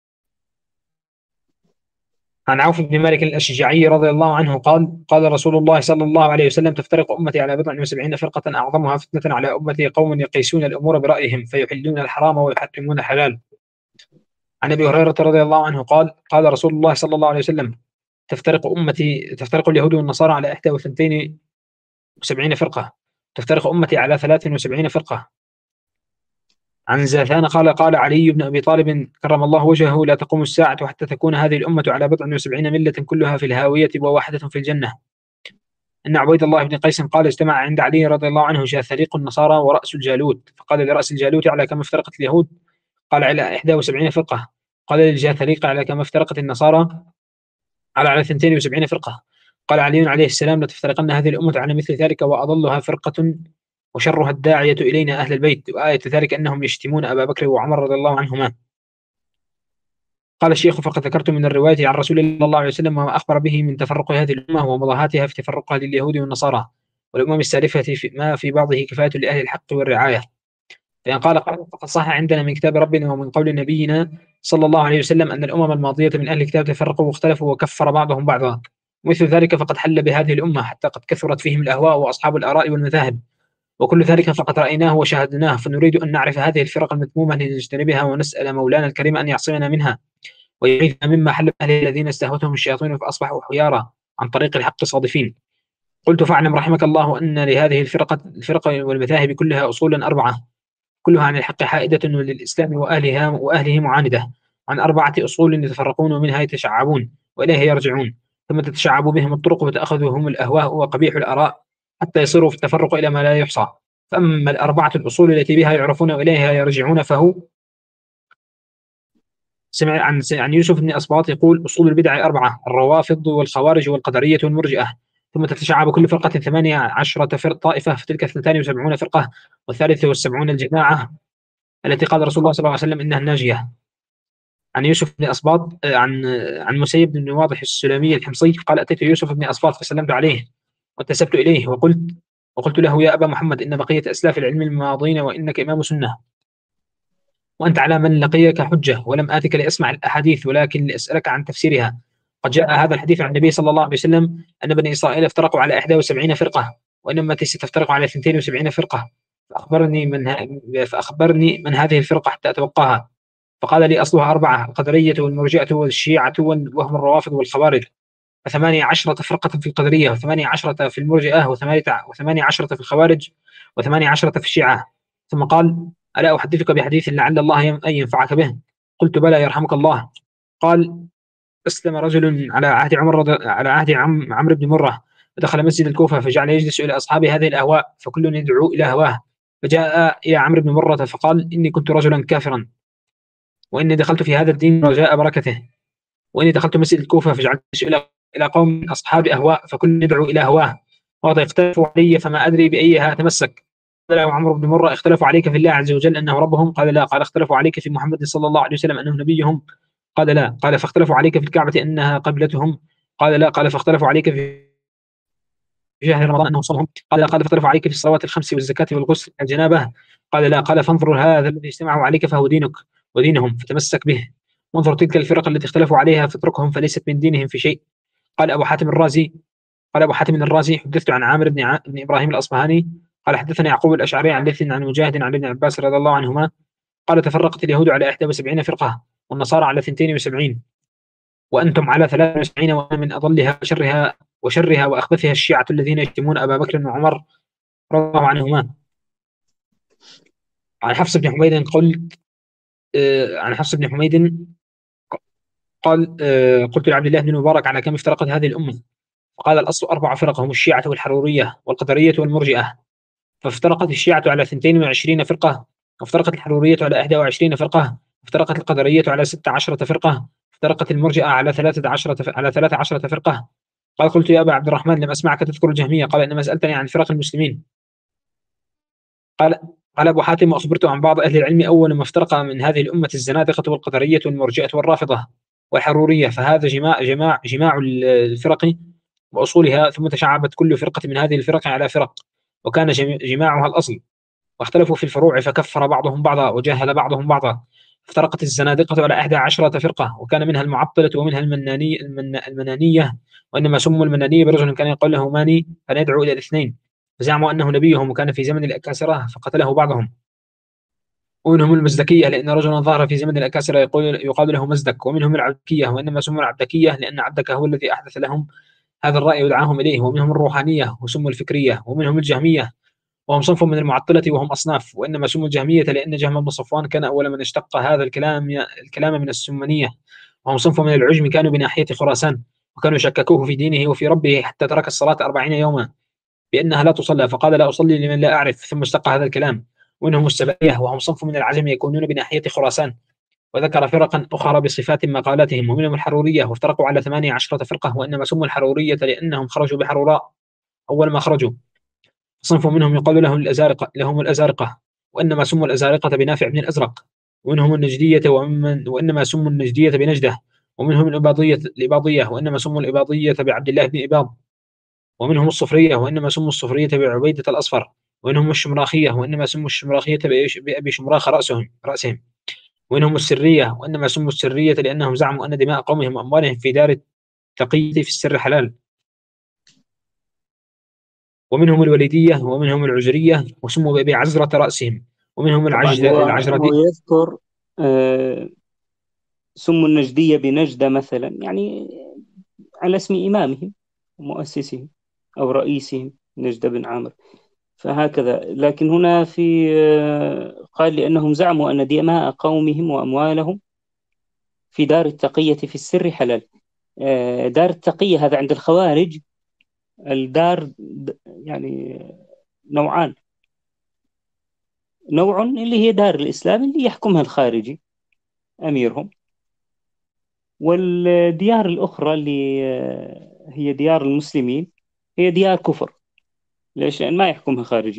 عن عوف بن مالك الأشجعي رضي الله عنه قال: قال رسول الله صلى الله عليه وسلم: تفترق أمتي على بضع وسبعين فرقة، أعظمها فتنة على أمتي قوم يقيسون الأمور برأيهم فيحلون الحرام ويحرمون الحلال. عن أبي هريرة رضي الله عنه قال: قال رسول الله صلى الله عليه وسلم: تفترق أمتي تفترق اليهود والنصارى على إحدى وثنتين وسبعين فرقة، تفترق أمتي على ثلاث وسبعين فرقة. عن زاثان قال: قال علي بن أبي طالب كرم الله وجهه: لا تقوم الساعة حتى تكون هذه الأمة على بضع وسبعين ملة كلها في الهاوية وواحدة في الجنة. أن عبيد الله بن قيس قال: اجتمع عند علي رضي الله عنه جاثريق النصارى ورأس الجالوت، فقال لرأس الجالوت: على كم افترقت اليهود؟ قال: على إحدى وسبعين فرقة. قال للجاثريق: على كم افترقت النصارى؟ قال: على اثنتين وسبعين فرقة. قال علي عليه السلام: لتفترقن هذه الأمة على مثل ذلك، وأضلها فرقة وشرها الداعية إلينا أهل البيت، وآية ذلك أنهم يشتمون أبا بكر وعمر رضي الله عنهما. قال الشيخ: فقد ذكرت من الرواية عن رسول الله صلى الله عليه وسلم وما أخبر به من تفرق هذه الأمة ومضاهاتها في تفرقها لليهود والنصارى والأمم السالفة، في ما في بعضه كفاية لأهل الحق والرعاية. فإن قال قال: فقد صح عندنا من كتاب ربنا ومن قول نبينا صلى الله عليه وسلم أن الأمم الماضية من أهل الكتاب تفرقوا واختلفوا وكفر بعضهم بعضا، مثل ذلك فقد حل بهذه الأمة حتى قد كثرت فيهم الأهواء وأصحاب الآراء والمذاهب، وكل ذلك فقد رأيناه وشاهدناه، فنريد أن نعرف هذه الفرق المذمومة لنجتنبها، ونسأل مولانا الكريم أن يعصمنا منها ويعيذنا مما حل أهل الذين استهوتهم الشياطين فأصبحوا حيارى عن طريق الحق صادفين. قلت: فاعلم رحمك الله أن لهذه الفرقة الفرق والمذاهب كلها أصولا أربعة، كلها عن الحق حائدة، وللإسلام وأهلها وأهله معاندة، عن أربعة أصول يتفرقون ومنها يتشعبون وإليه يرجعون، ثم تتشعب بهم الطرق وتأخذهم الأهواء وقبيح الآراء حتى يصيروا في التفرق إلى ما لا يحصى. فأما الأربعة الأصول التي بها يعرفون وإليها يرجعون فهو: سمع عن عن يوسف بن أسباط يقول: أصول البدع أربعة: الروافض والخوارج والقدرية والمرجئة. ثم تتشعب كل فرقة ثمانية عشرة فرق طائفة، فتلك اثنتان وسبعون فرقة، والثالثة والسبعون الجماعة التي قال رسول الله صلى الله عليه وسلم إنها الناجية. عن يوسف بن أسباط عن عن مسيب بن واضح السلمي الحمصي قال: أتيت يوسف بن أسباط فسلمت عليه واتسبت إليه وقلت وقلت له: يا أبا محمد، إن بقية أسلاف العلم الماضين، وإنك إمام سنة، وأنت على من لقيك حجة، ولم آتك لأسمع الأحاديث ولكن لأسألك عن تفسيرها. قد جاء هذا الحديث عن النبي صلى الله عليه وسلم أن بني إسرائيل افترقوا على إحدى وسبعين فرقة، وإنما ستفترق على اثنتين وسبعين فرقة، فأخبرني من ه... فأخبرني من هذه الفرقة حتى أتوقاها. فقال لي أصلها أربعة: القدرية والمرجئة والشيعة وهم الروافض والخوارج، وثمانية عشرة فرقة في القدرية، وثمانية عشرة في المرجئة، وثمانية وثمانية عشرة في الخوارج، وثمانية عشرة في الشيعة. ثم قال: ألا أحدثك بحديث لعل الله أن ينفعك به؟ قلت: بلى يرحمك الله. قال: أسلم رجل على عهد عمر رضي... على عهد عم... عمرو بن مرة، فدخل مسجد الكوفة فجعل يجلس إلى أصحاب هذه الأهواء، فكل يدعو إلى هواه. فجاء إلى عمرو بن مرة فقال: إني كنت رجلا كافرا، وإني دخلت في هذا الدين رجاء بركته، وإني دخلت مسجد الكوفة فجعلت إلى إلى قوم من أصحاب أهواء، فكل يدعو إلى هواه، وقد اختلفوا علي فما أدري بأيها أتمسك. قال له عمرو بن مرة: اختلفوا عليك في الله عز وجل أنه ربهم؟ قال: لا. قال: اختلفوا عليك في محمد صلى الله عليه وسلم أنه نبيهم؟ قال: لا. قال: فاختلفوا عليك في الكعبة أنها قبلتهم؟ قال: لا. قال: فاختلفوا عليك في شهر رمضان أنه صومهم؟ قال: لا. قال: فاختلفوا عليك في الصلوات الخمس والزكاة والغسل الجنابة؟ قال: لا. قال: فانظر هذا الذي اجتمعوا عليك فهو دينك ودينهم، فتمسك به، وانظر تلك الفرق التي اختلفوا عليها فاتركهم فليست من دينهم في شيء. قال أبو حاتم الرازي قال أبو حاتم الرازي: حدثت عن عامر بن, ع... بن إبراهيم الأصبهاني قال: حدثني يعقوب الأشعري عن ليث عن مجاهد عن ابن عباس رضي الله عنهما قال: تفرقت اليهود على إحدى وسبعين فرقة، والنصارى على اثنتين وسبعين، وأنتم على ثلاث وسبعين، وأنا من أضلها وشرها وشرها وأخبثها الشيعة الذين يشتمون أبا بكر وعمر رضي الله عنهما. عن حفص بن حميد قلت آه عن حفص بن حميد قال: آه قلت لعبد الله بن المبارك: على كم افترقت هذه الأمة؟ فقال: الأصل أربع فرق، هم الشيعة والحرورية والقدرية والمرجئة. فافترقت الشيعة على اثنتين وعشرين فرقة، وافترقت الحرورية على إحدى وعشرين فرقة، وافترقت القدرية على ستة عشرة فرقة، افترقت المرجئة على ثلاثة عشرة على ثلاثة عشرة فرقة. قال: قلت يا أبا عبد الرحمن: لم أسمعك تذكر الجهمية. قال: إنما سألتني عن فرق المسلمين. قال قال أبو حاتم: وأخبرت عن بعض أهل العلم أول ما افترق من هذه الأمة الزنادقة والقدرية والمرجئة والرافضة والحرورية، فهذا جماع جماع جماع الفرق وأصولها، ثم تشعبت كل فرقة من هذه الفرق على فرق، وكان جماعها الأصل، واختلفوا في الفروع فكفر بعضهم بعضا وجاهل بعضهم بعضا. افترقت الزنادقة على إحدى عشرة فرقة، وكان منها المعطلة ومنها المناني المن المنانية، وإنما سموا المنانية برجل كان يقول له ماني، كان يدعو إلى الاثنين، فزعموا أنه نبيهم، وكان في زمن الأكاسرة فقتله بعضهم. ومنهم المزدكية لأن رجلا ظهر في زمن الأكاسرة يقول يقال له مزدك. ومنهم العبدكية، وإنما سموا العبدكية لأن عبدك هو الذي أحدث لهم هذا الرأي ودعاهم إليه. ومنهم الروحانية وسموا الفكرية. ومنهم الجهمية، وهم صنف من المعطلة وهم أصناف، وإنما سموا الجهمية لأن جهم بن صفوان كان أول من اشتق هذا الكلام الكلام من السمنية. وهم صنف من العجم، كانوا بناحية خراسان، وكانوا شككوه في دينه وفي ربه حتى ترك الصلاة أربعين يوما بأنها لا تصلى، فقال: لا أصلي لمن لا أعرف، ثم اشتق هذا الكلام. وإنهم السبعية، وهم صنف من العجم يكونون بناحية خراسان. وذكر فرقا أخرى بصفات مقالاتهم. ومنهم الحرورية، وافترقوا على ثمانية عشرة فرقة، وإنما سموا الحرورية لأنهم خرجوا بحروراء أول ما خرجوا. صنف منهم يقال له الأزارقة لهم الأزارقة، وإنما سموا الأزارقة بنافع بن الأزرق. ومنهم النجدية، ومن وإنما سموا النجدية بنجدة. ومنهم الإباضية الإباضية، وإنما سموا الإباضية بعبد الله بن إباض. ومنهم الصفرية، وإنما سموا الصفرية بعبيدة الأصفر. ومنهم الشمراخية، وإنما سموا الشمراخية بأبي شمراخ رأسهم رأسهم. ومنهم السرية، وإنما سموا السرية لأنهم زعموا أن دماء قومهم وأموالهم في دار التقي في السر حلال. ومنهم الوليدية، ومنهم العزرية، وسموا بأبي عزرة رأسهم. ومنهم طبعا العجد هو هو العجردي. يذكر آه، سموا النجدية بنجدة مثلا، يعني على اسم إمامهم ومؤسسهم أو رئيسهم نجدة بن عامر، فهكذا. لكن هنا في آه، قال لأنهم زعموا أن دماء قومهم وأموالهم في دار التقية في السر حلال. آه، دار التقية هذا عند الخوارج الدار يعني نوعان: نوع اللي هي دار الإسلام اللي يحكمها الخارجي أميرهم، والديار الأخرى اللي آه، هي ديار المسلمين هي ديار كفر. ليش؟ لأن ما يحكمها خارجي.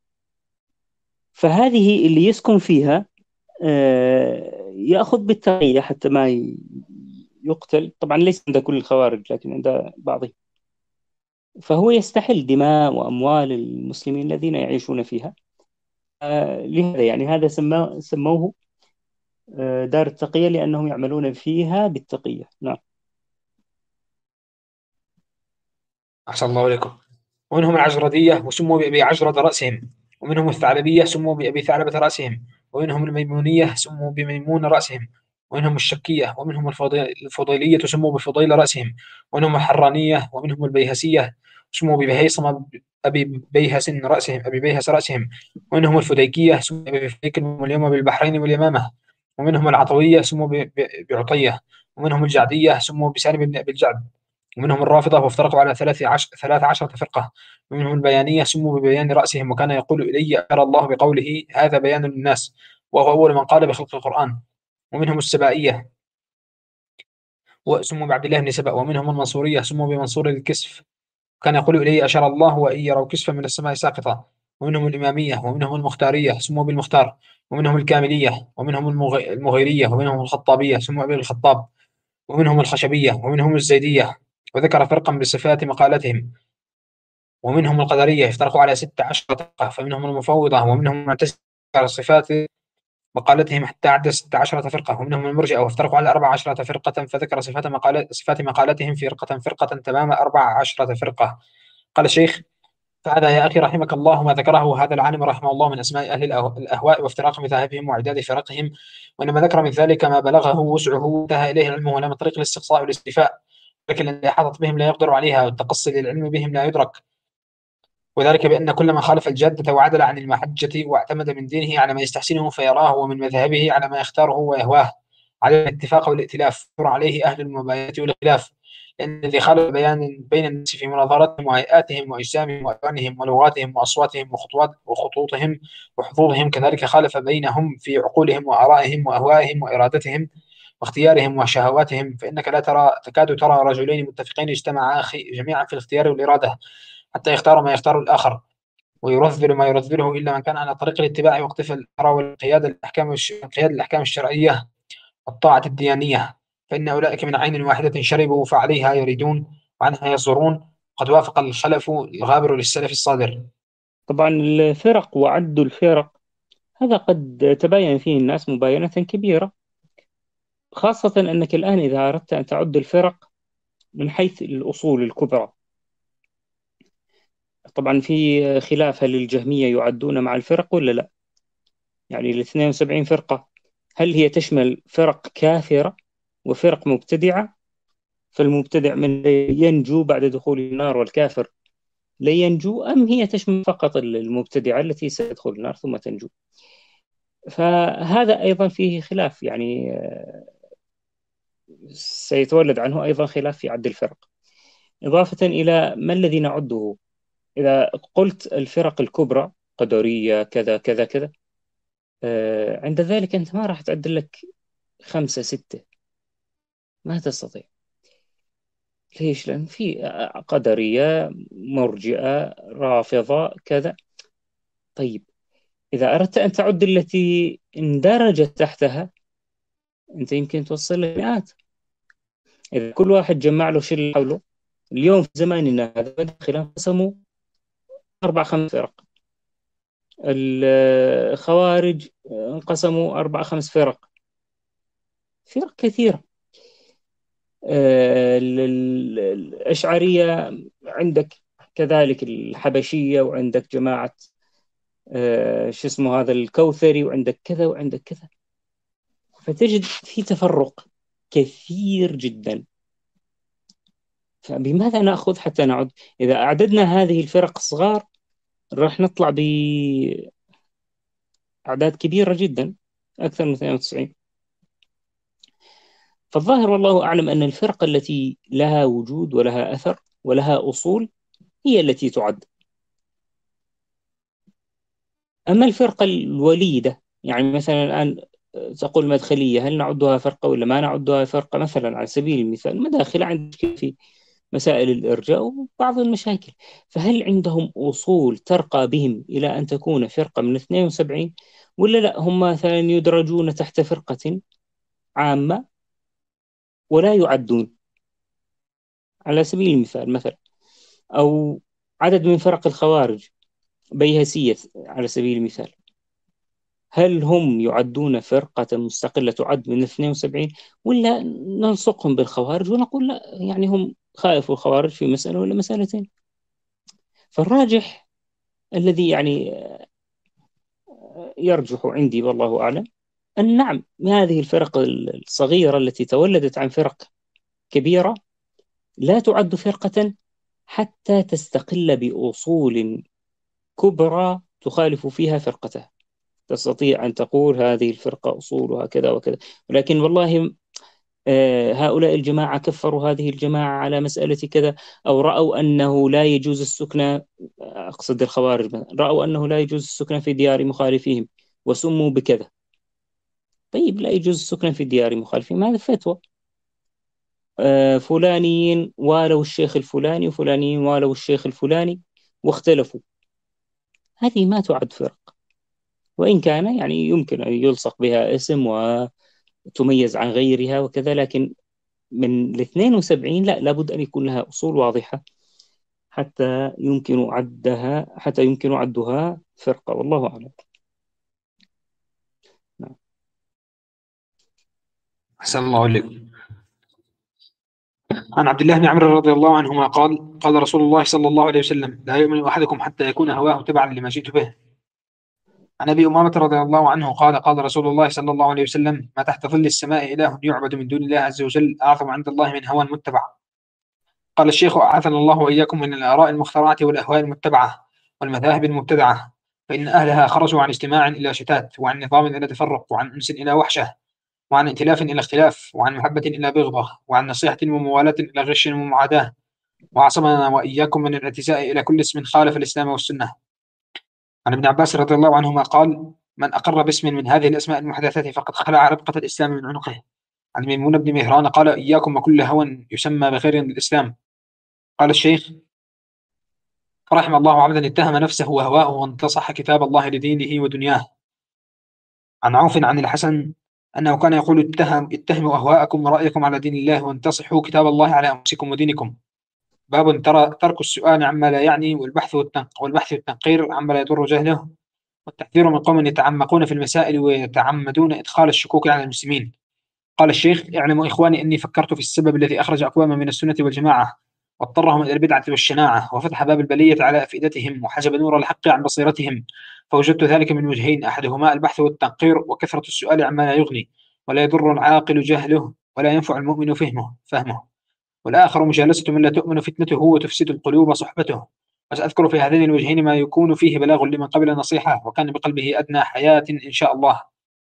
فهذه اللي يسكن فيها آه، يأخذ بالتقية حتى ما ي- يقتل، طبعا ليس عند كل الخوارج لكن عند بعضهم، فهو يستحل دماء وأموال المسلمين الذين يعيشون فيها. آه، لهذا يعني هذا سماه سموه آه، دار التقية لأنهم يعملون فيها بالتقية. نعم. أحسن الله إليكم. ومنهم العجردية وسموا بأبي عجرد رأسهم، ومنهم الثعلبية سموا بأبي ثعلبة رأسهم، ومنهم الميمونية سموا بميمون رأسهم، ومنهم الشكية، ومنهم الفضي- الفضيلية سموا بفضيل رأسهم، ومنهم الحرانية، ومنهم البيهسية سموا ببهيصم أبي بيهس رأسهم أبي بيهس رأسهم، ومنهم الفديكية سموا بأبي فديك واليوم بالبحرين واليمامة، ومنهم العطوية سموا ب- ب- بعطية، ومنهم الجعدية سموا بسالم بن أبي الجعد، ومنهم الرافضة وافترقوا على ثلاث عشر ثلاث عشرة فرقة، ومنهم البيانية سموا ببيان رأسهم، وكان يقول إلي أرى الله بقوله هذا بيان للناس، وهو أول من قال بخلق القرآن. ومنهم السبائية وسموا بعبد الله بن سبأ، ومنهم المنصورية سموا بمنصور الكسف، كان يقول إلي أشار الله وإن يروا كسفا من السماء ساقطا. ومنهم الإمامية، ومنهم المختارية سموا بالمختار، ومنهم الكاملية، ومنهم المغ... المغيرية، ومنهم الخطابية سموا بالخطاب، ومنهم الخشبية، ومنهم الزيدية، وذكر فرقا بصفات مقالتهم. ومنهم القدرية افترقوا على ستة عشر فرقة، فمنهم المفوضة، ومنهم المعتزلة على صفات مقالتهم حتى عد ستة عشر فرقة، ومنهم المرجئة وافترقوا على أربع عشرة فرقة، فذكر صفات مقالات صفات مقالتهم فرقة فرقة تمام أربع عشرة فرقة. قال الشيخ: فهذا يا أخي رحمك الله ما ذكره هذا العالم رحمه الله من أسماء أهل الأه- الأهواء وافتراق مذاهبهم وعداد فرقهم، وإنما ذكر من ذلك ما بلغه وسعه وانتهى إليه علمه، ولا من طريق الاستقصاء والاستيفاء، لكن الذي أحاطت بهم لا يقدر عليها، والتقصي للعلم بهم لا يدرك، وذلك بأن كل من خالف الجادة وعدل عن المحجة واعتمد من دينه على ما يستحسنه فيراه، ومن مذهبه على ما يختاره ويهواه، على الاتفاق والائتلاف يثور عليه أهل المباينة والخلاف، لأن الذي خالف بيان بين الناس في مناظرتهم وهيئاتهم وأجسامهم وألوانهم ولغاتهم وأصواتهم وخطوات وخطوطهم وحظوظهم، كذلك خالف بينهم في عقولهم وآرائهم وأهوائهم وإرادتهم واختيارهم وشهواتهم، فإنك لا ترى تكاد ترى رجلين متفقين اجتمعا خي- جميعا في الاختيار والإرادة حتى يختار ما يختار الآخر، ويرذل ما يرذله إلا من كان على طريق الاتباع واقتفاء الأثر والانقياد للأحكام الش- انقياد للأحكام الشرعية والطاعة الديانية، فإن أولئك من عين واحدة شربوا فعليها يريدون وعنها يصدرون، قد وافق الخلف الغابر للسلف الصادر. طبعا الفرق وعد الفرق هذا قد تبين فيه الناس مباينة كبيرة، خاصة أنك الآن إذا أردت أن تعد الفرق من حيث الأصول الكبرى، طبعا في خلاف هل الجهمية يعدون مع الفرق ولا لا. يعني ال اثنين وسبعين فرقة هل هي تشمل فرق كافرة وفرق مبتدعة، فالمبتدع من ينجو بعد دخول النار والكافر لا ينجو، أم هي تشمل فقط المبتدعة التي ستدخل النار ثم تنجو؟ فهذا أيضا فيه خلاف، يعني سيتولد عنه أيضا خلاف في عد الفرق، إضافة إلى ما الذي نعده. إذا قلت الفرق الكبرى قدرية كذا كذا كذا، آه، عند ذلك أنت ما راح تعد لك خمسة ستة، ما تستطيع. ليش؟ لأن في قدرية، مرجئة، رافضة، كذا. طيب إذا أردت أن تعد التي اندرجت تحتها، أنت يمكن توصل لك مئات. إذا كل واحد جمع له شله حوله، اليوم في زماننا هذا مدخل انقسموا أربع خمس فرق، الخوارج انقسموا أربع خمس فرق، فرق كثيرة. آه، ال- ال- الأشعرية عندك كذلك الحبشية، وعندك جماعة آه، شو اسمه هذا الكوثري، وعندك كذا وعندك كذا، فتجد في تفرق كثير جدا. فبماذا نأخذ حتى نعد؟ إذا أعددنا هذه الفرق الصغار راح نطلع بأعداد كبيرة جدا، أكثر من اثنين وتسعين. فالظاهر والله أعلم أن الفرق التي لها وجود ولها أثر ولها أصول هي التي تعد. أما الفرقة الوليدة، يعني مثلا الآن تقول مدخلية، هل نعدها فرقة ولا ما نعدها فرقة؟ مثلا على سبيل المثال مداخل عندك في مسائل الإرجاء وبعض المشاكل، فهل عندهم أصول ترقى بهم إلى أن تكون فرقة من اثنين وسبعين، ولا لا هم مثلا يدرجون تحت فرقة عامة ولا يعدون؟ على سبيل المثال مثلا، أو عدد من فرق الخوارج بيهسية على سبيل المثال، هل هم يعدون فرقة مستقلة تعد من اثنين وسبعين، ولا نلصقهم بالخوارج ونقول لا، يعني هم خالفوا الخوارج في مسألة ولا مسألتين؟ فالراجح الذي يعني يرجح عندي والله أعلم أن نعم، هذه الفرق الصغيرة التي تولدت عن فرق كبيرة لا تعد فرقة حتى تستقل بأصول كبرى تخالف فيها فرقتها. تستطيع أن تقول هذه الفرقة أصولها كذا وكذا، ولكن والله آه، هؤلاء الجماعة كفروا هذه الجماعة على مسألة كذا، أو رأوا أنه لا يجوز السكنى، أقصد الخوارج مثلاً، رأوا أنه لا يجوز السكنى في ديار مخالفيهم وسموا بكذا. طيب لا يجوز السكنى في ديار مخالفيهم، هذا فتوى. آه، فلانيين والوا الشيخ الفلاني وفلانيين والوا الشيخ الفلاني واختلفوا، هذه ما تعد فرق، وإن كان يعني يمكن أن يلصق بها اسم وتميز عن غيرها وكذا، لكن من الاثنين وسبعين لا، لابد أن يكون لها أصول واضحة حتى يمكن عدها حتى يمكن عدها فرقة، والله أعلم. نعم. أحسن الله إليكم. عن عبد الله بن عمرو رضي الله عنهما قال قال رسول الله صلى الله عليه وسلم: لا يؤمن أحدكم حتى يكون هواه تبعا لما جئت به. عن أبي أمامة رضي الله عنه قال قال رسول الله صلى الله عليه وسلم: ما تحت ظل السماء إله يعبد من دون الله عز وجل أعظم عند الله من هوى متبع. قال الشيخ: أعاذنا الله وإياكم من الآراء المخترعة والأهواء المتبعة والمذاهب المبتدعة، فإن أهلها خرجوا عن اجتماع إلى شتات، وعن نظام إلى تفرق، وعن أنس إلى وحشة، وعن ائتلاف إلى اختلاف، وعن محبة إلى بغضة، وعن نصيحة وموالاة إلى غش ومعاداة، وعصمنا وإياكم من الاعتزاء إلى كل اسم خالف الإسلام والسنة. عن ابن عباس رضي الله عنهما قال: من أقر باسم من هذه الأسماء المحدثة فقد خلع ربقة الإسلام من عنقه. عن ميمون بن مهران قال: إياكم وكل هوى يسمى بغير الإسلام. قال الشيخ: رحم الله عبدا اتهم نفسه وهواه وانتصح كتاب الله لدينه ودنياه. عن عوف عن الحسن أنه كان يقول: اتهم اتهموا أهواءكم ورأيكم على دين الله، وانتصحوا كتاب الله على أنفسكم ودينكم. باب ترى ترك السؤال عما لا يعني، والبحث والتنق والبحث والتنقير عما لا يضر جهله، والتحذير من قوم يتعمقون في المسائل ويتعمدون إدخال الشكوك على المسلمين. قال الشيخ: اعلموا إخواني أني فكرت في السبب الذي أخرج أقواما من السنة والجماعة واضطرهم إلى البدعة والشناعة، وفتح باب البلية على أفئدتهم، وحجب نور الحق عن بصيرتهم، فوجدت ذلك من وجهين: أحدهما البحث والتنقير وكثرة السؤال عما لا يغني ولا يضر العاقل جهله ولا ينفع المؤمن فهمه فهمه والآخر مجالسة من لا تؤمن فتنته وتفسد القلوب صحبته. وسأذكر في هذين الوجهين ما يكون فيه بلاغ لمن قبل نصيحة وكان بقلبه أدنى حياة إن شاء الله.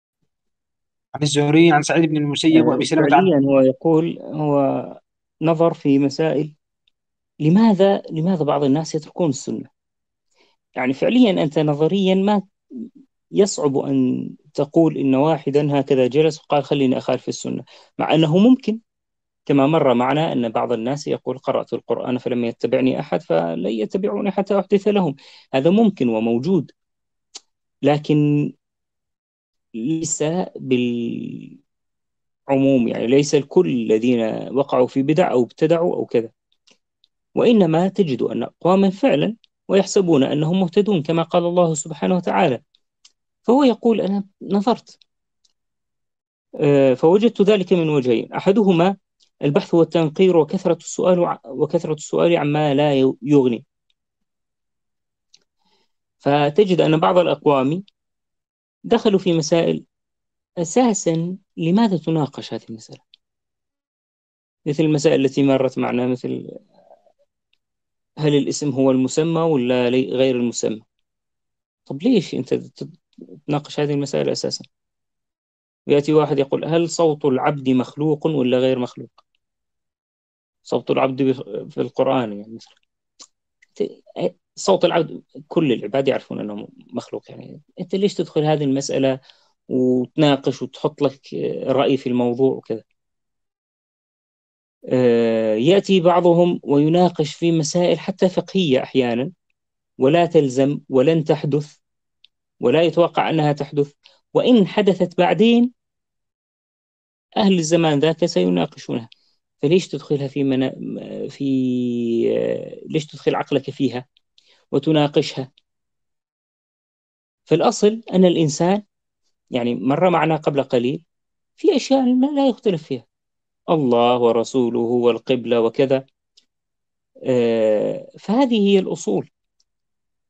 عن الزهري عن سعيد بن المسيب وأبي آه، سلمة عن فعليا هو يقول، هو نظر في مسائل، لماذا لماذا بعض الناس يتركون السنة؟ يعني فعليا أنت نظريا ما يصعب أن تقول إن واحدا هكذا جلس وقال خليني أخالف السنة، مع أنه ممكن، كما مر معنا أن بعض الناس يقول قرأت القرآن فلم يتبعني أحد فلن يتبعوني حتى أحدث لهم. هذا ممكن وموجود، لكن ليس بالعموم، يعني ليس الكل الذين وقعوا في بدع أو ابتدعوا أو كذا، وإنما تجد أن أقواما فعلا ويحسبون أنهم مهتدون كما قال الله سبحانه وتعالى. فهو يقول أنا نظرت آه، فوجدت ذلك من وجهين: أحدهما البحث والتنقير وكثرة السؤال وكثرة السؤال عما لا يغني. فتجد أن بعض الأقوام دخلوا في مسائل أساسا لماذا تناقش هذه المسألة، مثل المسائل التي مرت معنا، مثل هل الاسم هو المسمى ولا غير المسمى؟ طب ليش أنت تناقش هذه المسائل أساسا؟ يأتي واحد يقول هل صوت العبد مخلوق ولا غير مخلوق؟ صوت العبد في القرآن يعني مثلا، صوت العبد كل العباد يعرفون أنه مخلوق، يعني أنت ليش تدخل هذه المسألة وتناقش وتحط لك رأي في الموضوع وكذا؟ يأتي بعضهم ويناقش في مسائل حتى فقهية أحيانا ولا تلزم ولن تحدث ولا يتوقع أنها تحدث، وإن حدثت بعدين أهل الزمان ذاك سيناقشونها. فليش تدخلها في منا... في ليش تدخل عقلك فيها وتناقشها؟ في الأصل أن الإنسان، يعني مر معنا قبل قليل في أشياء لا يختلف فيها، الله ورسوله والقبلة وكذا، فهذه هي الأصول.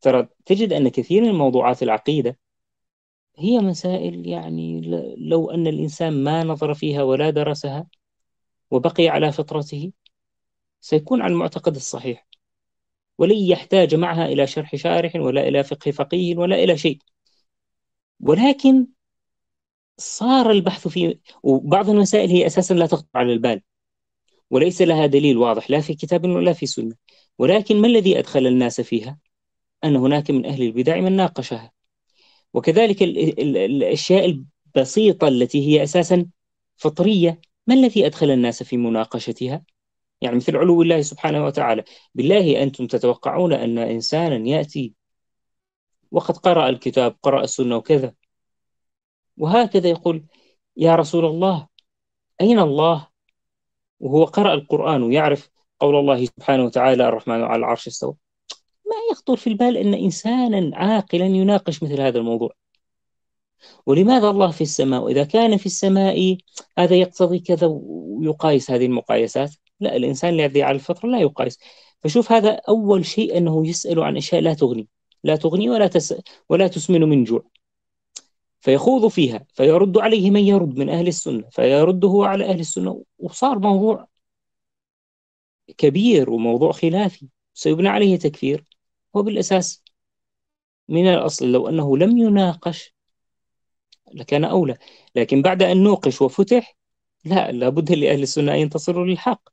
ترى تجد أن كثير من موضوعات العقيدة هي مسائل يعني لو أن الإنسان ما نظر فيها ولا درسها وبقي على فطرته سيكون على المعتقد الصحيح، ولن يحتاج معها إلى شرح شارح ولا إلى فقه فقيه ولا إلى شيء. ولكن صار البحث في وبعض المسائل هي أساسا لا تخطر على البال وليس لها دليل واضح لا في كتاب ولا في سنة، ولكن ما الذي أدخل الناس فيها؟ أن هناك من أهل البدع من ناقشها. وكذلك ال ال الأشياء البسيطة التي هي أساسا فطرية، ما الذي أدخل الناس في مناقشتها؟ يعني مثل علو الله سبحانه وتعالى. بالله أنتم تتوقعون أن إنسانا يأتي وقد قرأ الكتاب قرأ السنة وكذا وهكذا يقول يا رسول الله أين الله؟ وهو قرأ القرآن ويعرف قول الله سبحانه وتعالى الرحمن على العرش استوى. ما يخطر في البال أن إنسانا عاقلا يناقش مثل هذا الموضوع. ولماذا الله في السماء؟ وإذا كان في السماء هذا يقتضي كذا ويقايس هذه المقايسات. لا، الإنسان الذي على الفطرة لا يقايس. فشوف هذا أول شيء أنه يسأل عن أشياء لا تغني لا تغني ولا تس ولا تسمن من جوع، فيخوض فيها فيرد عليه من يرد من أهل السنة فيرد هو على أهل السنة، وصار موضوع كبير وموضوع خلافي سيبنى عليه تكفير. هو بالأساس من الأصل لو أنه لم يناقش لكان أولى، لكن بعد أن نوقش وفتح لا لابد لأهل السنة أن ينتصروا للحق.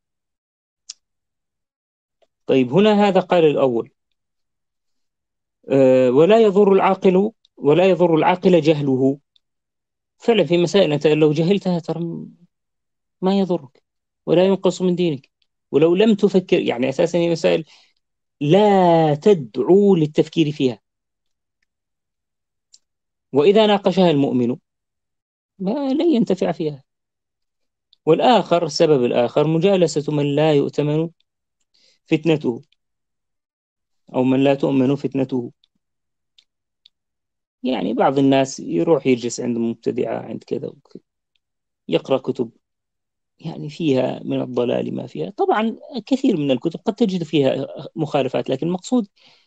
طيب هنا هذا قال الأول أه ولا يضر العاقل ولا يضر العاقل جهله. فعلا في مسائل أنت لو جهلتها ترى ما يضرك ولا ينقص من دينك ولو لم تفكر. يعني أساسا هي مسائل لا تدعو للتفكير فيها، وإذا ناقشها المؤمن ما لن ينتفع فيها. والآخر السبب الآخر مجالسة من لا يؤتمن فتنته أو من لا تؤمن فتنته. يعني بعض الناس يروح يجلس عند مبتدعة عند كذا يقرأ كتب يعني فيها من الضلال ما فيها. طبعا كثير من الكتب قد تجد فيها مخالفات، لكن المقصود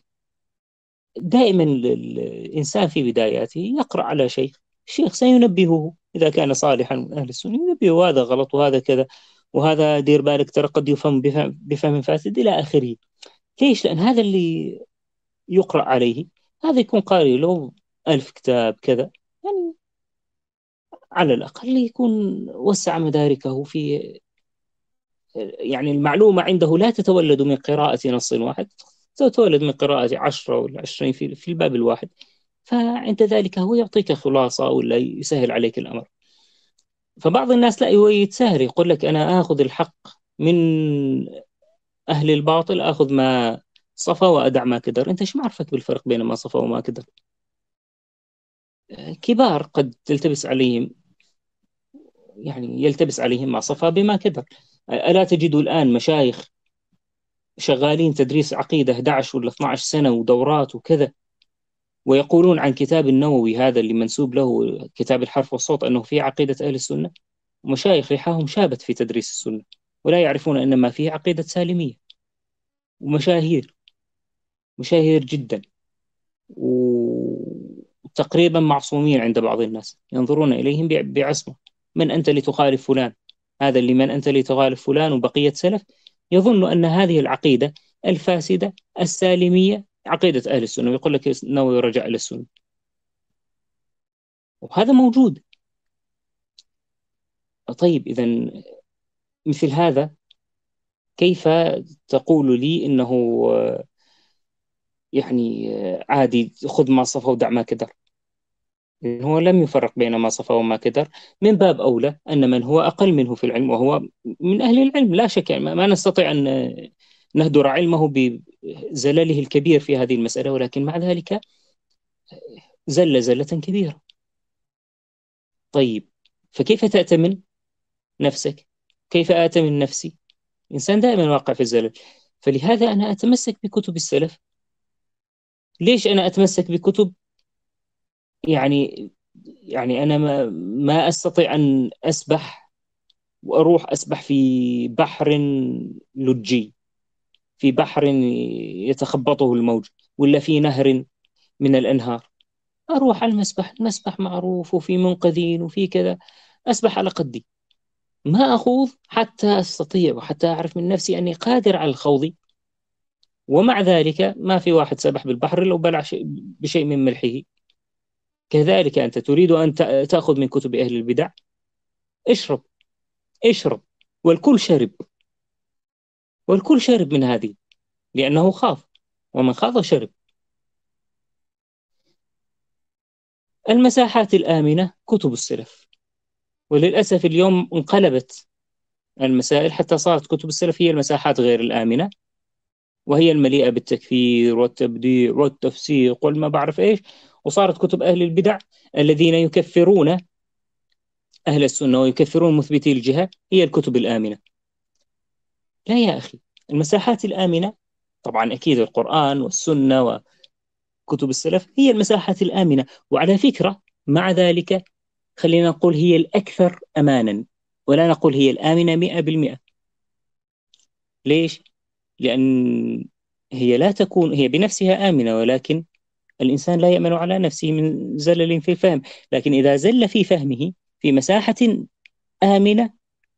دائما الإنسان في بداياته يقرأ على شيخ، الشيخ سينبهه إذا كان صالحا من أهل السنة ينبهه هذا غلط وهذا كذا وهذا دير بالك ترى قد يفهم بفهم, بفهم فاسد إلى آخره. ليش؟ لأن هذا اللي يقرأ عليه هذا يكون قارئ له ألف كتاب كذا، يعني على الأقل يكون وسع مداركه في يعني المعلومة عنده لا تتولد من قراءة نص واحد، تتولد من قراءة عشرة ولا عشرين في في الباب الواحد، فعند ذلك هو يعطيك خلاصة ولا يسهل عليك الأمر. فبعض الناس لا هو يتساهل يقول لك أنا آخذ الحق من أهل الباطل، آخذ ما صفى وأدع ما كدر. أنت إيش معرفك بالفرق بين ما صفى وما كدر؟ كبار قد تلتبس عليهم يعني يلتبس عليهم ما صفى بما كدر. ألا تجد الآن مشايخ شغالين تدريس عقيدة إحدى عشر ولا اثنتي عشرة سنة ودورات وكذا ويقولون عن كتاب النووي هذا اللي منسوب له كتاب الحرف والصوت أنه فيه عقيدة أهل السنة، ومشايخ ريحاهم شابت في تدريس السنة ولا يعرفون أن ما فيه عقيدة سالمية. ومشاهير مشاهير جدا وتقريبا معصومين عند بعض الناس ينظرون إليهم بعصمة. من أنت لتخالف فلان؟ هذا اللي من أنت لتخالف فلان وبقية سلف يظن أن هذه العقيدة الفاسدة السالمية عقيدة أهل السنة ويقول لك نووي رجع إلى السنة، وهذا موجود. طيب إذا مثل هذا كيف تقول لي إنه يعني عادي خذ ما صفى ودع ما كدر؟ هو لم يفرق بين ما صفى وما كدر. من باب أولى أن من هو أقل منه في العلم وهو من أهل العلم لا شك، يعني ما نستطيع أن نهدر علمه بزلله الكبير في هذه المسألة، ولكن مع ذلك زل زلة كبيرة. طيب فكيف تأتمن نفسك؟ كيف آتمن نفسي؟ الإنسان دائما واقع في الزلل. فلهذا أنا أتمسك بكتب السلف. ليش أنا أتمسك بكتب يعني يعني أنا ما, ما أستطيع أن أسبح وأروح أسبح في بحر لجي، في بحر يتخبطه الموج ولا في نهر من الأنهار، أروح على المسبح، المسبح معروف وفي منقذين وفي كذا، أسبح على قدي، ما أخوض حتى أستطيع وحتى أعرف من نفسي أني قادر على الخوض. ومع ذلك ما في واحد سبح بالبحر لو بلع شيء بشيء من ملحه. كذلك أنت تريد أن تأخذ من كتب أهل البدع، اشرب اشرب، والكل شرب، والكل شرب من هذه لأنه خاض، ومن خاض شرب. المساحات الآمنة كتب السلف، وللأسف اليوم انقلبت المسائل حتى صارت كتب السلف هي المساحات غير الآمنة، وهي المليئة بالتكفير والتبديع والتفسيق والما بعرف إيش. وصارت كتب أهل البدع الذين يكفرون أهل السنة ويكفرون مثبتي الجهة هي الكتب الآمنة. لا يا أخي، المساحات الآمنة طبعا أكيد القرآن والسنة وكتب السلف هي المساحات الآمنة. وعلى فكرة مع ذلك خلينا نقول هي الأكثر أمانا، ولا نقول هي الآمنة مئة بالمئة. ليش؟ لأن هي لا تكون هي بنفسها آمنة، ولكن الإنسان لا يأمن على نفسه من زلل في الفهم. لكن إذا زل في فهمه في مساحة آمنة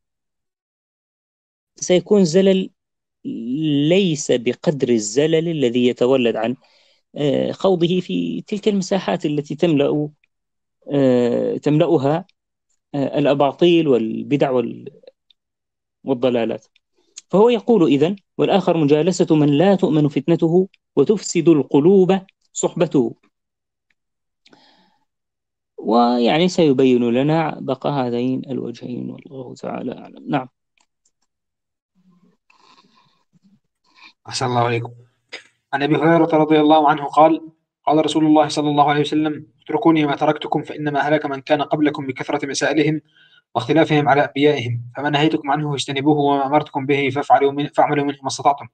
سيكون زلل ليس بقدر الزلل الذي يتولد عن آه، خوضه في تلك المساحات التي تملأ آه، تملأها آه، الأباطيل والبدع وال- والضلالات. فهو يقول إذن: والآخر مجالسة من لا تؤمن فتنته وتفسد القلوب صحبته. ويعني سيبين لنا بقى هذين الوجهين، والله تعالى أعلم. نعم. أحسن الله عليكم. عن أبي هريرة رضي الله عنه قال قال رسول الله صلى الله عليه وسلم: اتركوني ما تركتكم فإنما هلك من كان قبلكم بكثرة مسائلهم واختلافهم على أنبيائهم، فما نهيتكم عنه فاجتنبوه وما أمرتكم به فافعلوا من فاعملوا منه ما استطعتم.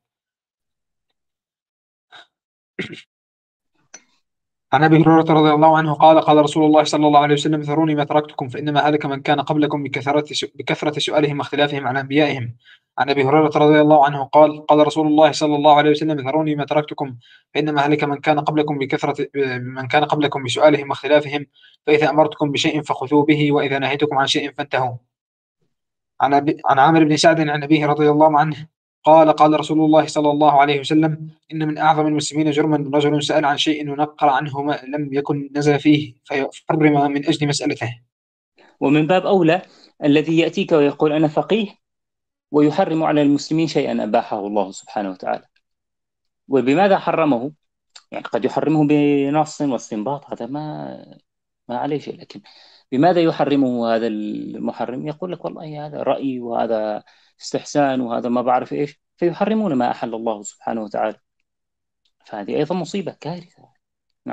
عن أبي هريرة رضي الله عنه قال قال رسول الله صلى الله عليه وسلم: ذروني ما تركتكم فإنما هلك من كان قبلكم بكثرة بكثرة سؤالهم واختلافهم على أنبيائهم. عن أبي هريرة رضي الله عنه قال قال رسول الله صلى الله عليه وسلم: ذروني ما تركتكم فإنما هلك من كان قبلكم بكثرة من كان قبلكم بسؤالهم واختلافهم، فإذا أمرتكم بشيء فخذوا به وإذا نهيتكم عن شيء فانتهوا. عن أبي عن عامر بن سعد عن أبيه رضي الله عنه قال قال رسول الله صلى الله عليه وسلم: إن من أعظم المسلمين جرما رجل سأل عن شيء ينقر عنه ما لم يكن نزل فيه فحرم من أجل مسألته. ومن باب أولى الذي يأتيك ويقول أنا فقيه ويحرم على المسلمين شيئا أباحه الله سبحانه وتعالى. وبماذا حرمه؟ يعني قد يحرمه بنص واستنباط، هذا ما ما عليه شيء، لكن بماذا يحرمه هذا المحرم؟ يقول لك والله هذا رأي وهذا استحسان وهذا ما بعرف إيش، فيحرمون ما أحل الله سبحانه وتعالى. فهذه أيضا مصيبة كارثة. نعم.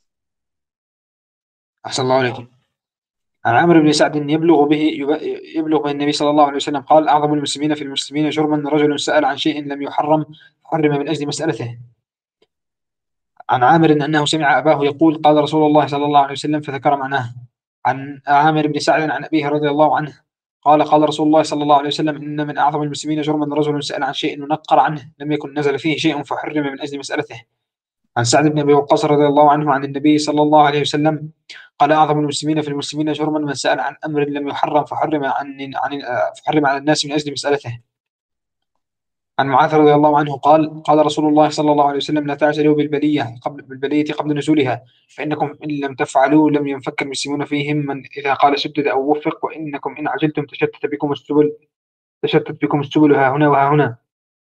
أحسن الله عليكم. عن عامر بن سعد يبلغ به يبلغ به النبي صلى الله عليه وسلم قال: أعظم المسلمين في المسلمين جرما رجل سأل عن شيء لم يحرم فحرم من أجل مسألته. عن عامر أنه سمع أباه يقول: قال رسول الله صلى الله عليه وسلم، فذكر معناه. عن عامر بن سعد عن أبيه رضي الله عنه قال قال رسول الله صلى الله عليه وسلم: إن من أعظم المسلمين جرما رجل سأل عن شيء ينقر عنه لم يكن نزل فيه شيء فحرم من أجل مسألته. عن سعد بن أبي وقاص رضي الله عنه عن النبي صلى الله عليه وسلم قال: أعظم المسلمين في المسلمين جرما من سأل عن أمر لم يحرم فحرم عن عن فحرم على الناس من أجل مسألته. عن معاذ رضي الله عنه قال قال رسول الله صلى الله عليه وسلم: لا تعجلوا بالبلية قبل بالبلية قبل نزولها، فإنكم إن لم تفعلوا لم ينفك المسلمون فيهم من إذا قال سدد أو وفق، وإنكم إن عجلتم تشتت بكم السبل تشتت بكم السبل ها هنا وها هنا.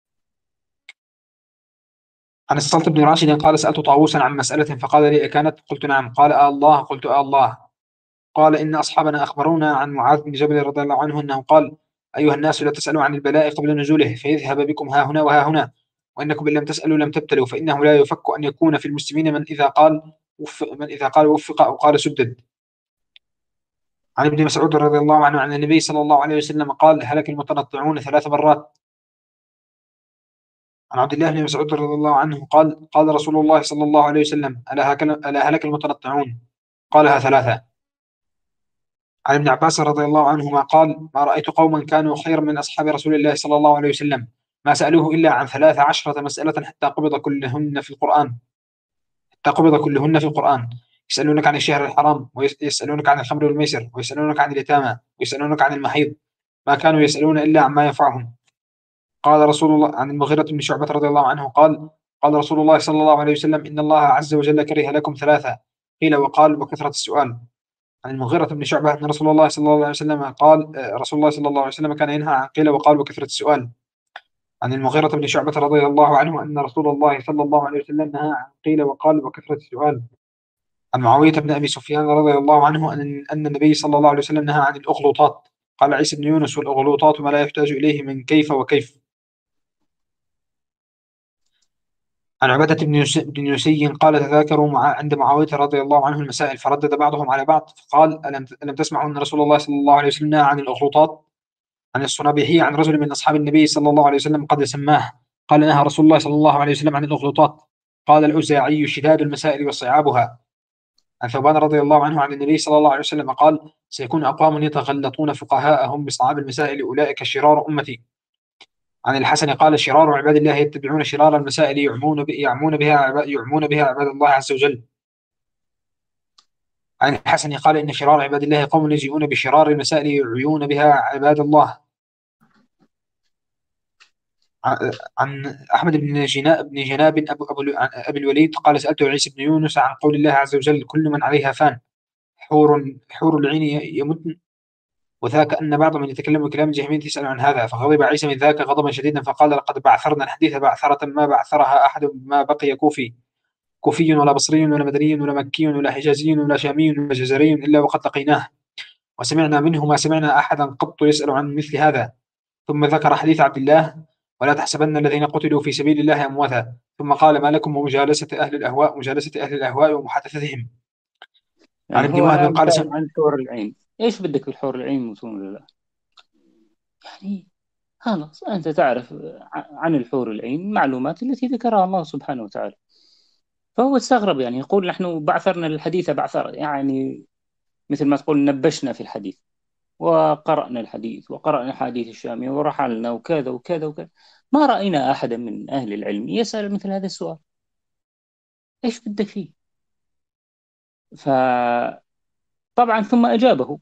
عن السلط بن راشد قال: سألت طاووسا عن مسألة فقال لي: أكانت؟ قلت: نعم. قال: آه الله؟ قلت: آه الله. قال: إن أصحابنا أخبرونا عن معاذ بن جبل رضي الله عنه أنه قال: أيها الناس لا تسألوا عن البلاء قبل نزوله فيذهب بكم ها هنا وها هنا، وإنكم إن لم تسألوا لم تبتلوا، فإنه لا يفك أن يكون في المسلمين من إذا قال وفق من إذا قال وفق أو قال سدد. عن ابن مسعود رضي الله عنه عن النبي صلى الله عليه وسلم قال: هلك المتنطعون ثلاث مرات. عن عبد الله بن مسعود رضي الله عنه قال قال رسول الله صلى الله عليه وسلم: ألا هلك ألا هلك المتنطعون؟ قالها ثلاثة. عن ابن عباس رضي الله عنهما قال: ما رأيت قوما كانوا خير من أصحاب رسول الله صلى الله عليه وسلم ما سألوه إلا عن ثلاث عشرة مسألة حتى قبض كلهن في القرآن. حتى قبض كلهن في القرآن. يسألونك عن الشهر الحرام، ويسألونك عن الخمر والميسر، ويسألونك عن اليتامى، ويسألونك عن المحيض، ما كانوا يسألون إلا عما ينفعهم. قال رسول الله عن المغيرة بن شعبة رضي الله عنه قال قال رسول الله صلى الله عليه وسلم: إن الله عز وجل كره لكم ثلاثة، قيل وقال وكثرة السؤال. عن المغيرة بن شعبة أن رسول الله صلى الله عليه وسلم قال رسول الله صلى الله عليه وسلم كان ينهى عن قيل وقال وكثرة السؤال. عن المغيرة بن شعبة رضي الله عنه أن رسول الله صلى الله عليه وسلم نهى عن قيل وقال وكثرة السؤال. عن معاوية بن أبي سفيان رضي الله عنه أن أن النبي صلى الله عليه وسلم نهى عن الأغلوطات. قال عيسى بن يونس: والأغلوطات ما لا يحتاج إليه من كيف وكيف. عن عبادة بن يس- بن يسي قال: تذاكروا مع عند معاوية رضي الله عنه المسائل، فردد بعضهم على بعض فقال: ألم ألم تسمعوا أن رسول الله صلى الله عليه وسلم نهى عن الأغلوطات؟ عن الصنابيحي عن رجل من أصحاب النبي صلى الله عليه وسلم قد سماه، قال: نهى رسول الله صلى الله عليه وسلم عن الأغلوطات. قال الأوزاعي: شداد المسائل وصعابها. عن ثوبان رضي الله عنه عن النبي صلى الله عليه وسلم قال: سيكون أقوام يتغلطون فقهاءهم بصعاب المسائل، أولئك شرار أمتي. عن الحسن قال: شرار عباد الله يتبعون شرار المسائل، يعمون ب- يعمون بها عباد يعمون بها عباد الله عز وجل. عن الحسن قال: إن شرار عباد الله قوم يجيئون بشرار المسائل يعيون بها عباد الله. عن أحمد بن جناب بن جناب أبو, أبو, عن أبي الوليد قال: سألت عيسى بن يونس عن قول الله عز وجل: كل من عليها فان، حور حور العين يمتن. وذاك أن بعض من يتكلم بكلام الجهمية يسأل عن هذا، فغضب عيسى من ذاك غضبا شديدا فقال: لقد بعثرنا الحديث بعثرة ما بعثرها أحد ما بقي كوفي كوفي ولا بصري ولا مدني ولا مكي ولا حجازي ولا شامي ولا جزري إلا وقد لقيناه، وسمعنا منه ما سمعنا أحدا قط يسأل عن مثل هذا. ثم ذكر حديث عبد الله: ولا تحسبن الذين قتلوا في سبيل الله أمواتا. ثم قال: ما لكم ومجالسة أهل الأهواء مجالسة أهل الأهواء ومحادثتهم. عن يعني ابن هو وهب الآن قال: سائل عن الحور العين، إيش بدك بالحور العين يموتون ولا لا؟ يعني خلاص أنت تعرف عن الحور العين المعلومات التي ذكرها الله سبحانه وتعالى. فهو استغرب، يعني يقول نحن بعثرنا الحديث بعثر، يعني مثل ما تقول نبشنا في الحديث وقرأنا الحديث وقرأنا حديث الشامي ورحلنا وكذا وكذا وكذا، ما رأينا أحدا من أهل العلم يسأل مثل هذا السؤال. إيش بدك فيه؟ فطبعا ثم أجابه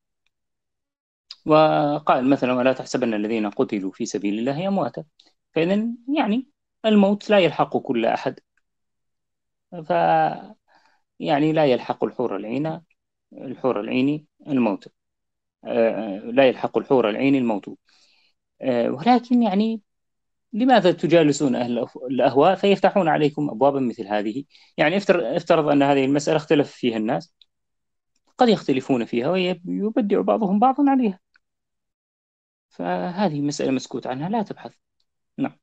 وقال مثلا: ولا تحسبن الذين قتلوا في سبيل الله أمواتا. فإذا يعني الموت لا يلحق كل أحد، ف يعني لا يلحق الحور العين الحور العين الموت، آه، لا يلحق الحور العين الموت. آه، ولكن يعني لماذا تجالسون أهل الأهواء فيفتحون عليكم أبوابا مثل هذه؟ يعني افتر- افترض أن هذه المسألة اختلف فيها الناس، قد يختلفون فيها ويبدع بعضهم بعضا عليها، فهذه مسألة مسكوت عنها لا تبحث. نعم.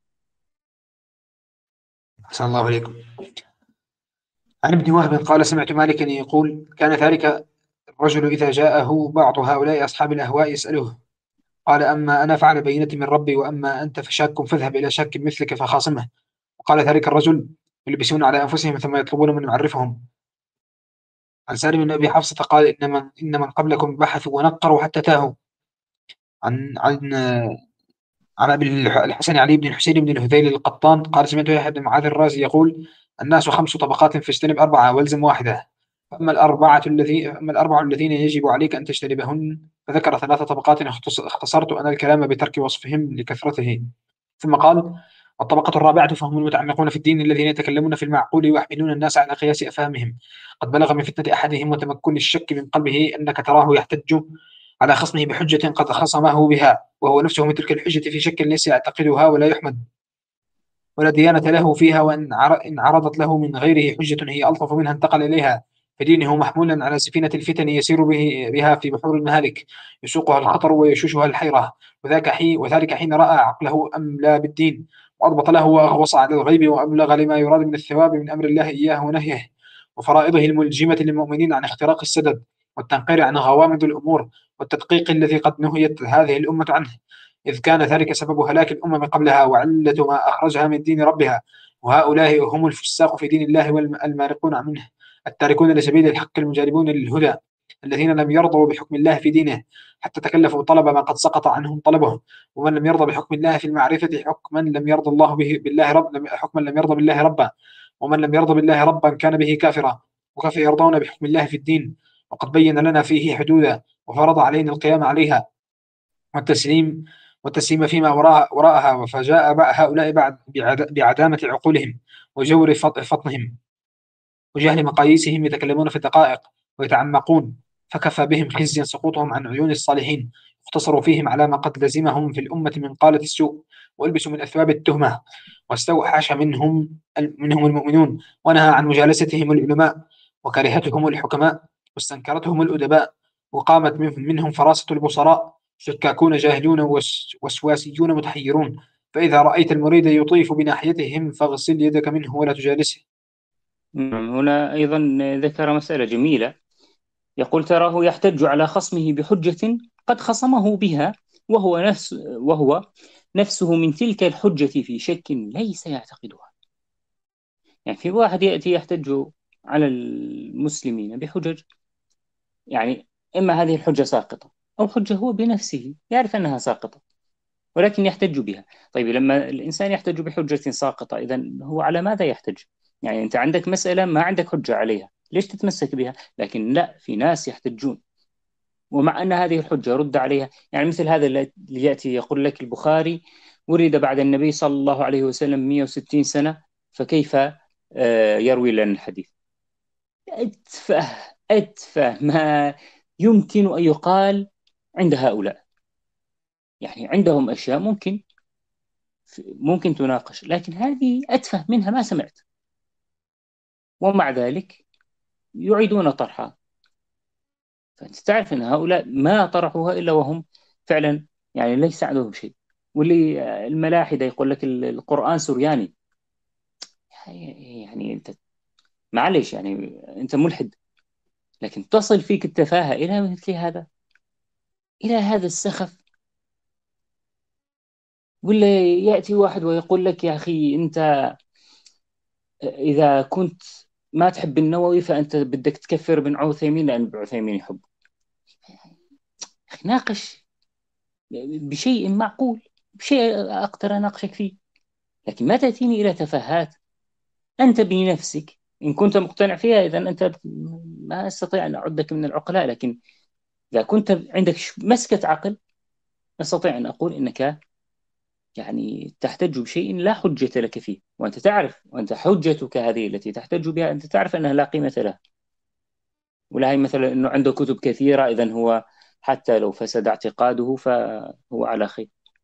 أحسن الله عليكم. عن ابن وهب قال: سمعت مالكا يقول: كان ذلك الرجل إذا جاءه بعض هؤلاء أصحاب الأهواء يسأله، قال: أما أنا فعلى بينة من ربي، وأما أنت فشاك فاذهب إلى شاك مثلك فخاصمه. وقال ذلك الرجل: يلبسون على أنفسهم ثم يطلبون من يعرفهم. عن سالم بن أبي حفصة قال: إن من, إن من قبلكم بحثوا ونقروا حتى تاهوا. عن عن عن أبي الحسن علي بن الحسين بن الهذيل القطان قال: سمعت يحيى بن معاذ الرازي يقول: الناس خمس طبقات فاجتنب أربعة والزم واحدة. فأما الأربعة الذي أما الأربع الذين يجب عليك أن تجتنبهن، فذكر ثلاث طبقات اختصرت أنا الكلام بترك وصفهم لكثرته. ثم قال: الطبقة الرابعة فهم المتعمقون في الدين الذين يتكلمون في المعقول ويحملون الناس على قياس أفهامهم. قد بلغ من فتنة أحدهم وتمكن الشك من قلبه أنك تراه يحتج على خصمه بحجة قد خصمه بها، وهو نفسه من تلك الحجة في شك ليس يعتقدها ولا يحمد ولا ديانة له فيها، وإن عرضت له من غيره حجة هي ألطف منها انتقل إليها، فدينه محمولا على سفينة الفتن يسير به بها في بحور المهالك، يسوقها الخطر ويشوشها الحيرة، وذاك حين وذلك حين رأى عقله أملى بالدين وأضبط له وأغوص على الغيب وأبلغ لما يراد من الثواب من أمر الله إياه ونهيه وفرائضه الملجمة للمؤمنين عن اختراق السدد والتنقير عن غوامض الأمور والتدقيق الذي قد نهيت هذه الأمة عنه، إذ كان ذلك سبب هلاك الأمم قبلها وعلة ما أخرجها من دين ربها. وهؤلاء هم الفساق في دين الله والمارقون منه، التاركون لسبيل الحق المجانبون للهدى، الذين لم يرضوا بحكم الله في دينه حتى تكلفوا طلب ما قد سقط عنهم طلبه. ومن لم يرضى بحكم الله في المعرفة حكما لم يرضى الله به بالله رب حكما لم يرضى بالله ربا، ومن لم يرض بالله ربا كان به كافرا. وكيف يرضون بحكم الله في الدين وقد بين لنا فيه حدودا وفرض علينا القيام عليها والتسليم والتسليم فيما وراء وراءها. فجاء بقى هؤلاء بعد بعد- بعدامة عقولهم وجور فط- فطنهم وجهل مقاييسهم يتكلمون في الدقائق ويتعمقون، فكفى بهم خزيا سقوطهم عن عيون الصالحين. اقتصروا فيهم على ما قد لزمهم في الأمة من قالة السوء، والبسوا من أثواب التهمة، واستوحش منهم منهم المؤمنون، ونهى عن مجالستهم العلماء، وكرهتهم الحكماء، واستنكرتهم الأدباء، وقامت منهم منهم فراسة البصراء، شكاكون جاهلون وس- وسواسيون متحيرون. فإذا رأيت المريد يطيف بناحيتهم فاغسل يدك منه ولا تجالسه. نعم، هنا أيضا ذكر مسألة جميلة، يقول تراه يحتج على خصمه بحجة قد خصمه بها، وهو نفس وهو نفسه من تلك الحجة في شك ليس يعتقدها. يعني في واحد يأتي يحتج على المسلمين بحجج، يعني إما هذه الحجة ساقطة أو حجة هو بنفسه يعرف أنها ساقطة ولكن يحتج بها. طيب لما الإنسان يحتج بحجة ساقطة، إذا هو على ماذا يحتج؟ يعني أنت عندك مسألة ما عندك حجة عليها، ليش تتمسك بها؟ لكن لا، في ناس يحتجون ومع أن هذه الحجة رد عليها. يعني مثل هذا اللي يأتي يقول لك البخاري ولد بعد النبي صلى الله عليه وسلم مئة وستين سنة، فكيف آه، يروي لنا الحديث؟ أتفه أتفه ما يمكن أن يقال عند هؤلاء. يعني عندهم أشياء ممكن ممكن تناقش، لكن هذه أتفه منها ما سمعت، ومع ذلك يعيدون طرحها. فأنت تعرف أن هؤلاء ما طرحوها إلا وهم فعلا يعني ليس عندهم شيء. واللي الملاحدة يقول لك القرآن سرياني، يعني أنت معلش، يعني أنت ملحد، لكن تصل فيك التفاهة إلى مثل هذا، إلى هذا السخف؟ ولا يأتي واحد ويقول لك يا أخي أنت إذا كنت ما تحب النووي فأنت بدك تكفر ابن عثيمين لأن ابن عثيمين يحبه. أخي ناقش بشيء معقول، بشيء أقدر أناقشك فيه، لكن ما تأتيني إلى تفاهات. أنت بنفسك إن كنت مقتنع فيها إذا أنت ما أستطيع أن أعدك من العقلاء، لكن إذا كنت عندك مسكة عقل أستطيع أن أقول إنك يعني تحتج بشيء لا حجة لك فيه، وأنت تعرف، وأنت حجتك هذه التي تحتج بها أنت تعرف أنها لا قيمة لها. ولا هي مثلا أنه عنده كتب كثيرة إذا هو حتى لو فسد اعتقاده فهو على خير.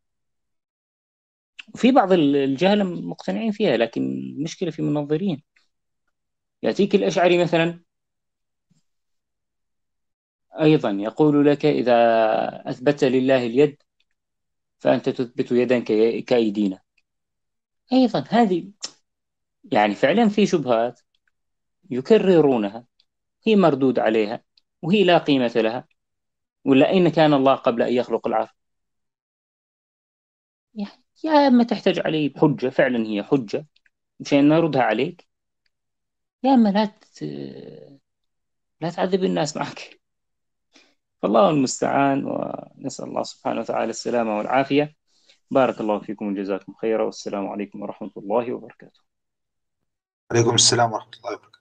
وفي بعض الجهلة مقتنعين فيها، لكن المشكلة في منظرين. يأتيك الأشعري مثلا أيضا يقول لك إذا أثبت لله اليد فأنت تثبت يدا كي- كأيدينا. أيضا هذه يعني فعلا في شبهات يكررونها، هي مردود عليها وهي لا قيمة لها. ولا أين كان الله قبل أن يخلق العرش؟ يعني يا إما تحتاج عليه بحجة فعلا هي حجة مشان نردها عليك، يا إما لا ت... لا تعذب الناس معك. فالله المستعان، ونسأل الله سبحانه وتعالى السلامة والعافية. بارك الله فيكم وجزاكم خيرا، والسلام عليكم ورحمة الله وبركاته. عليكم السلام ورحمة الله وبركاته.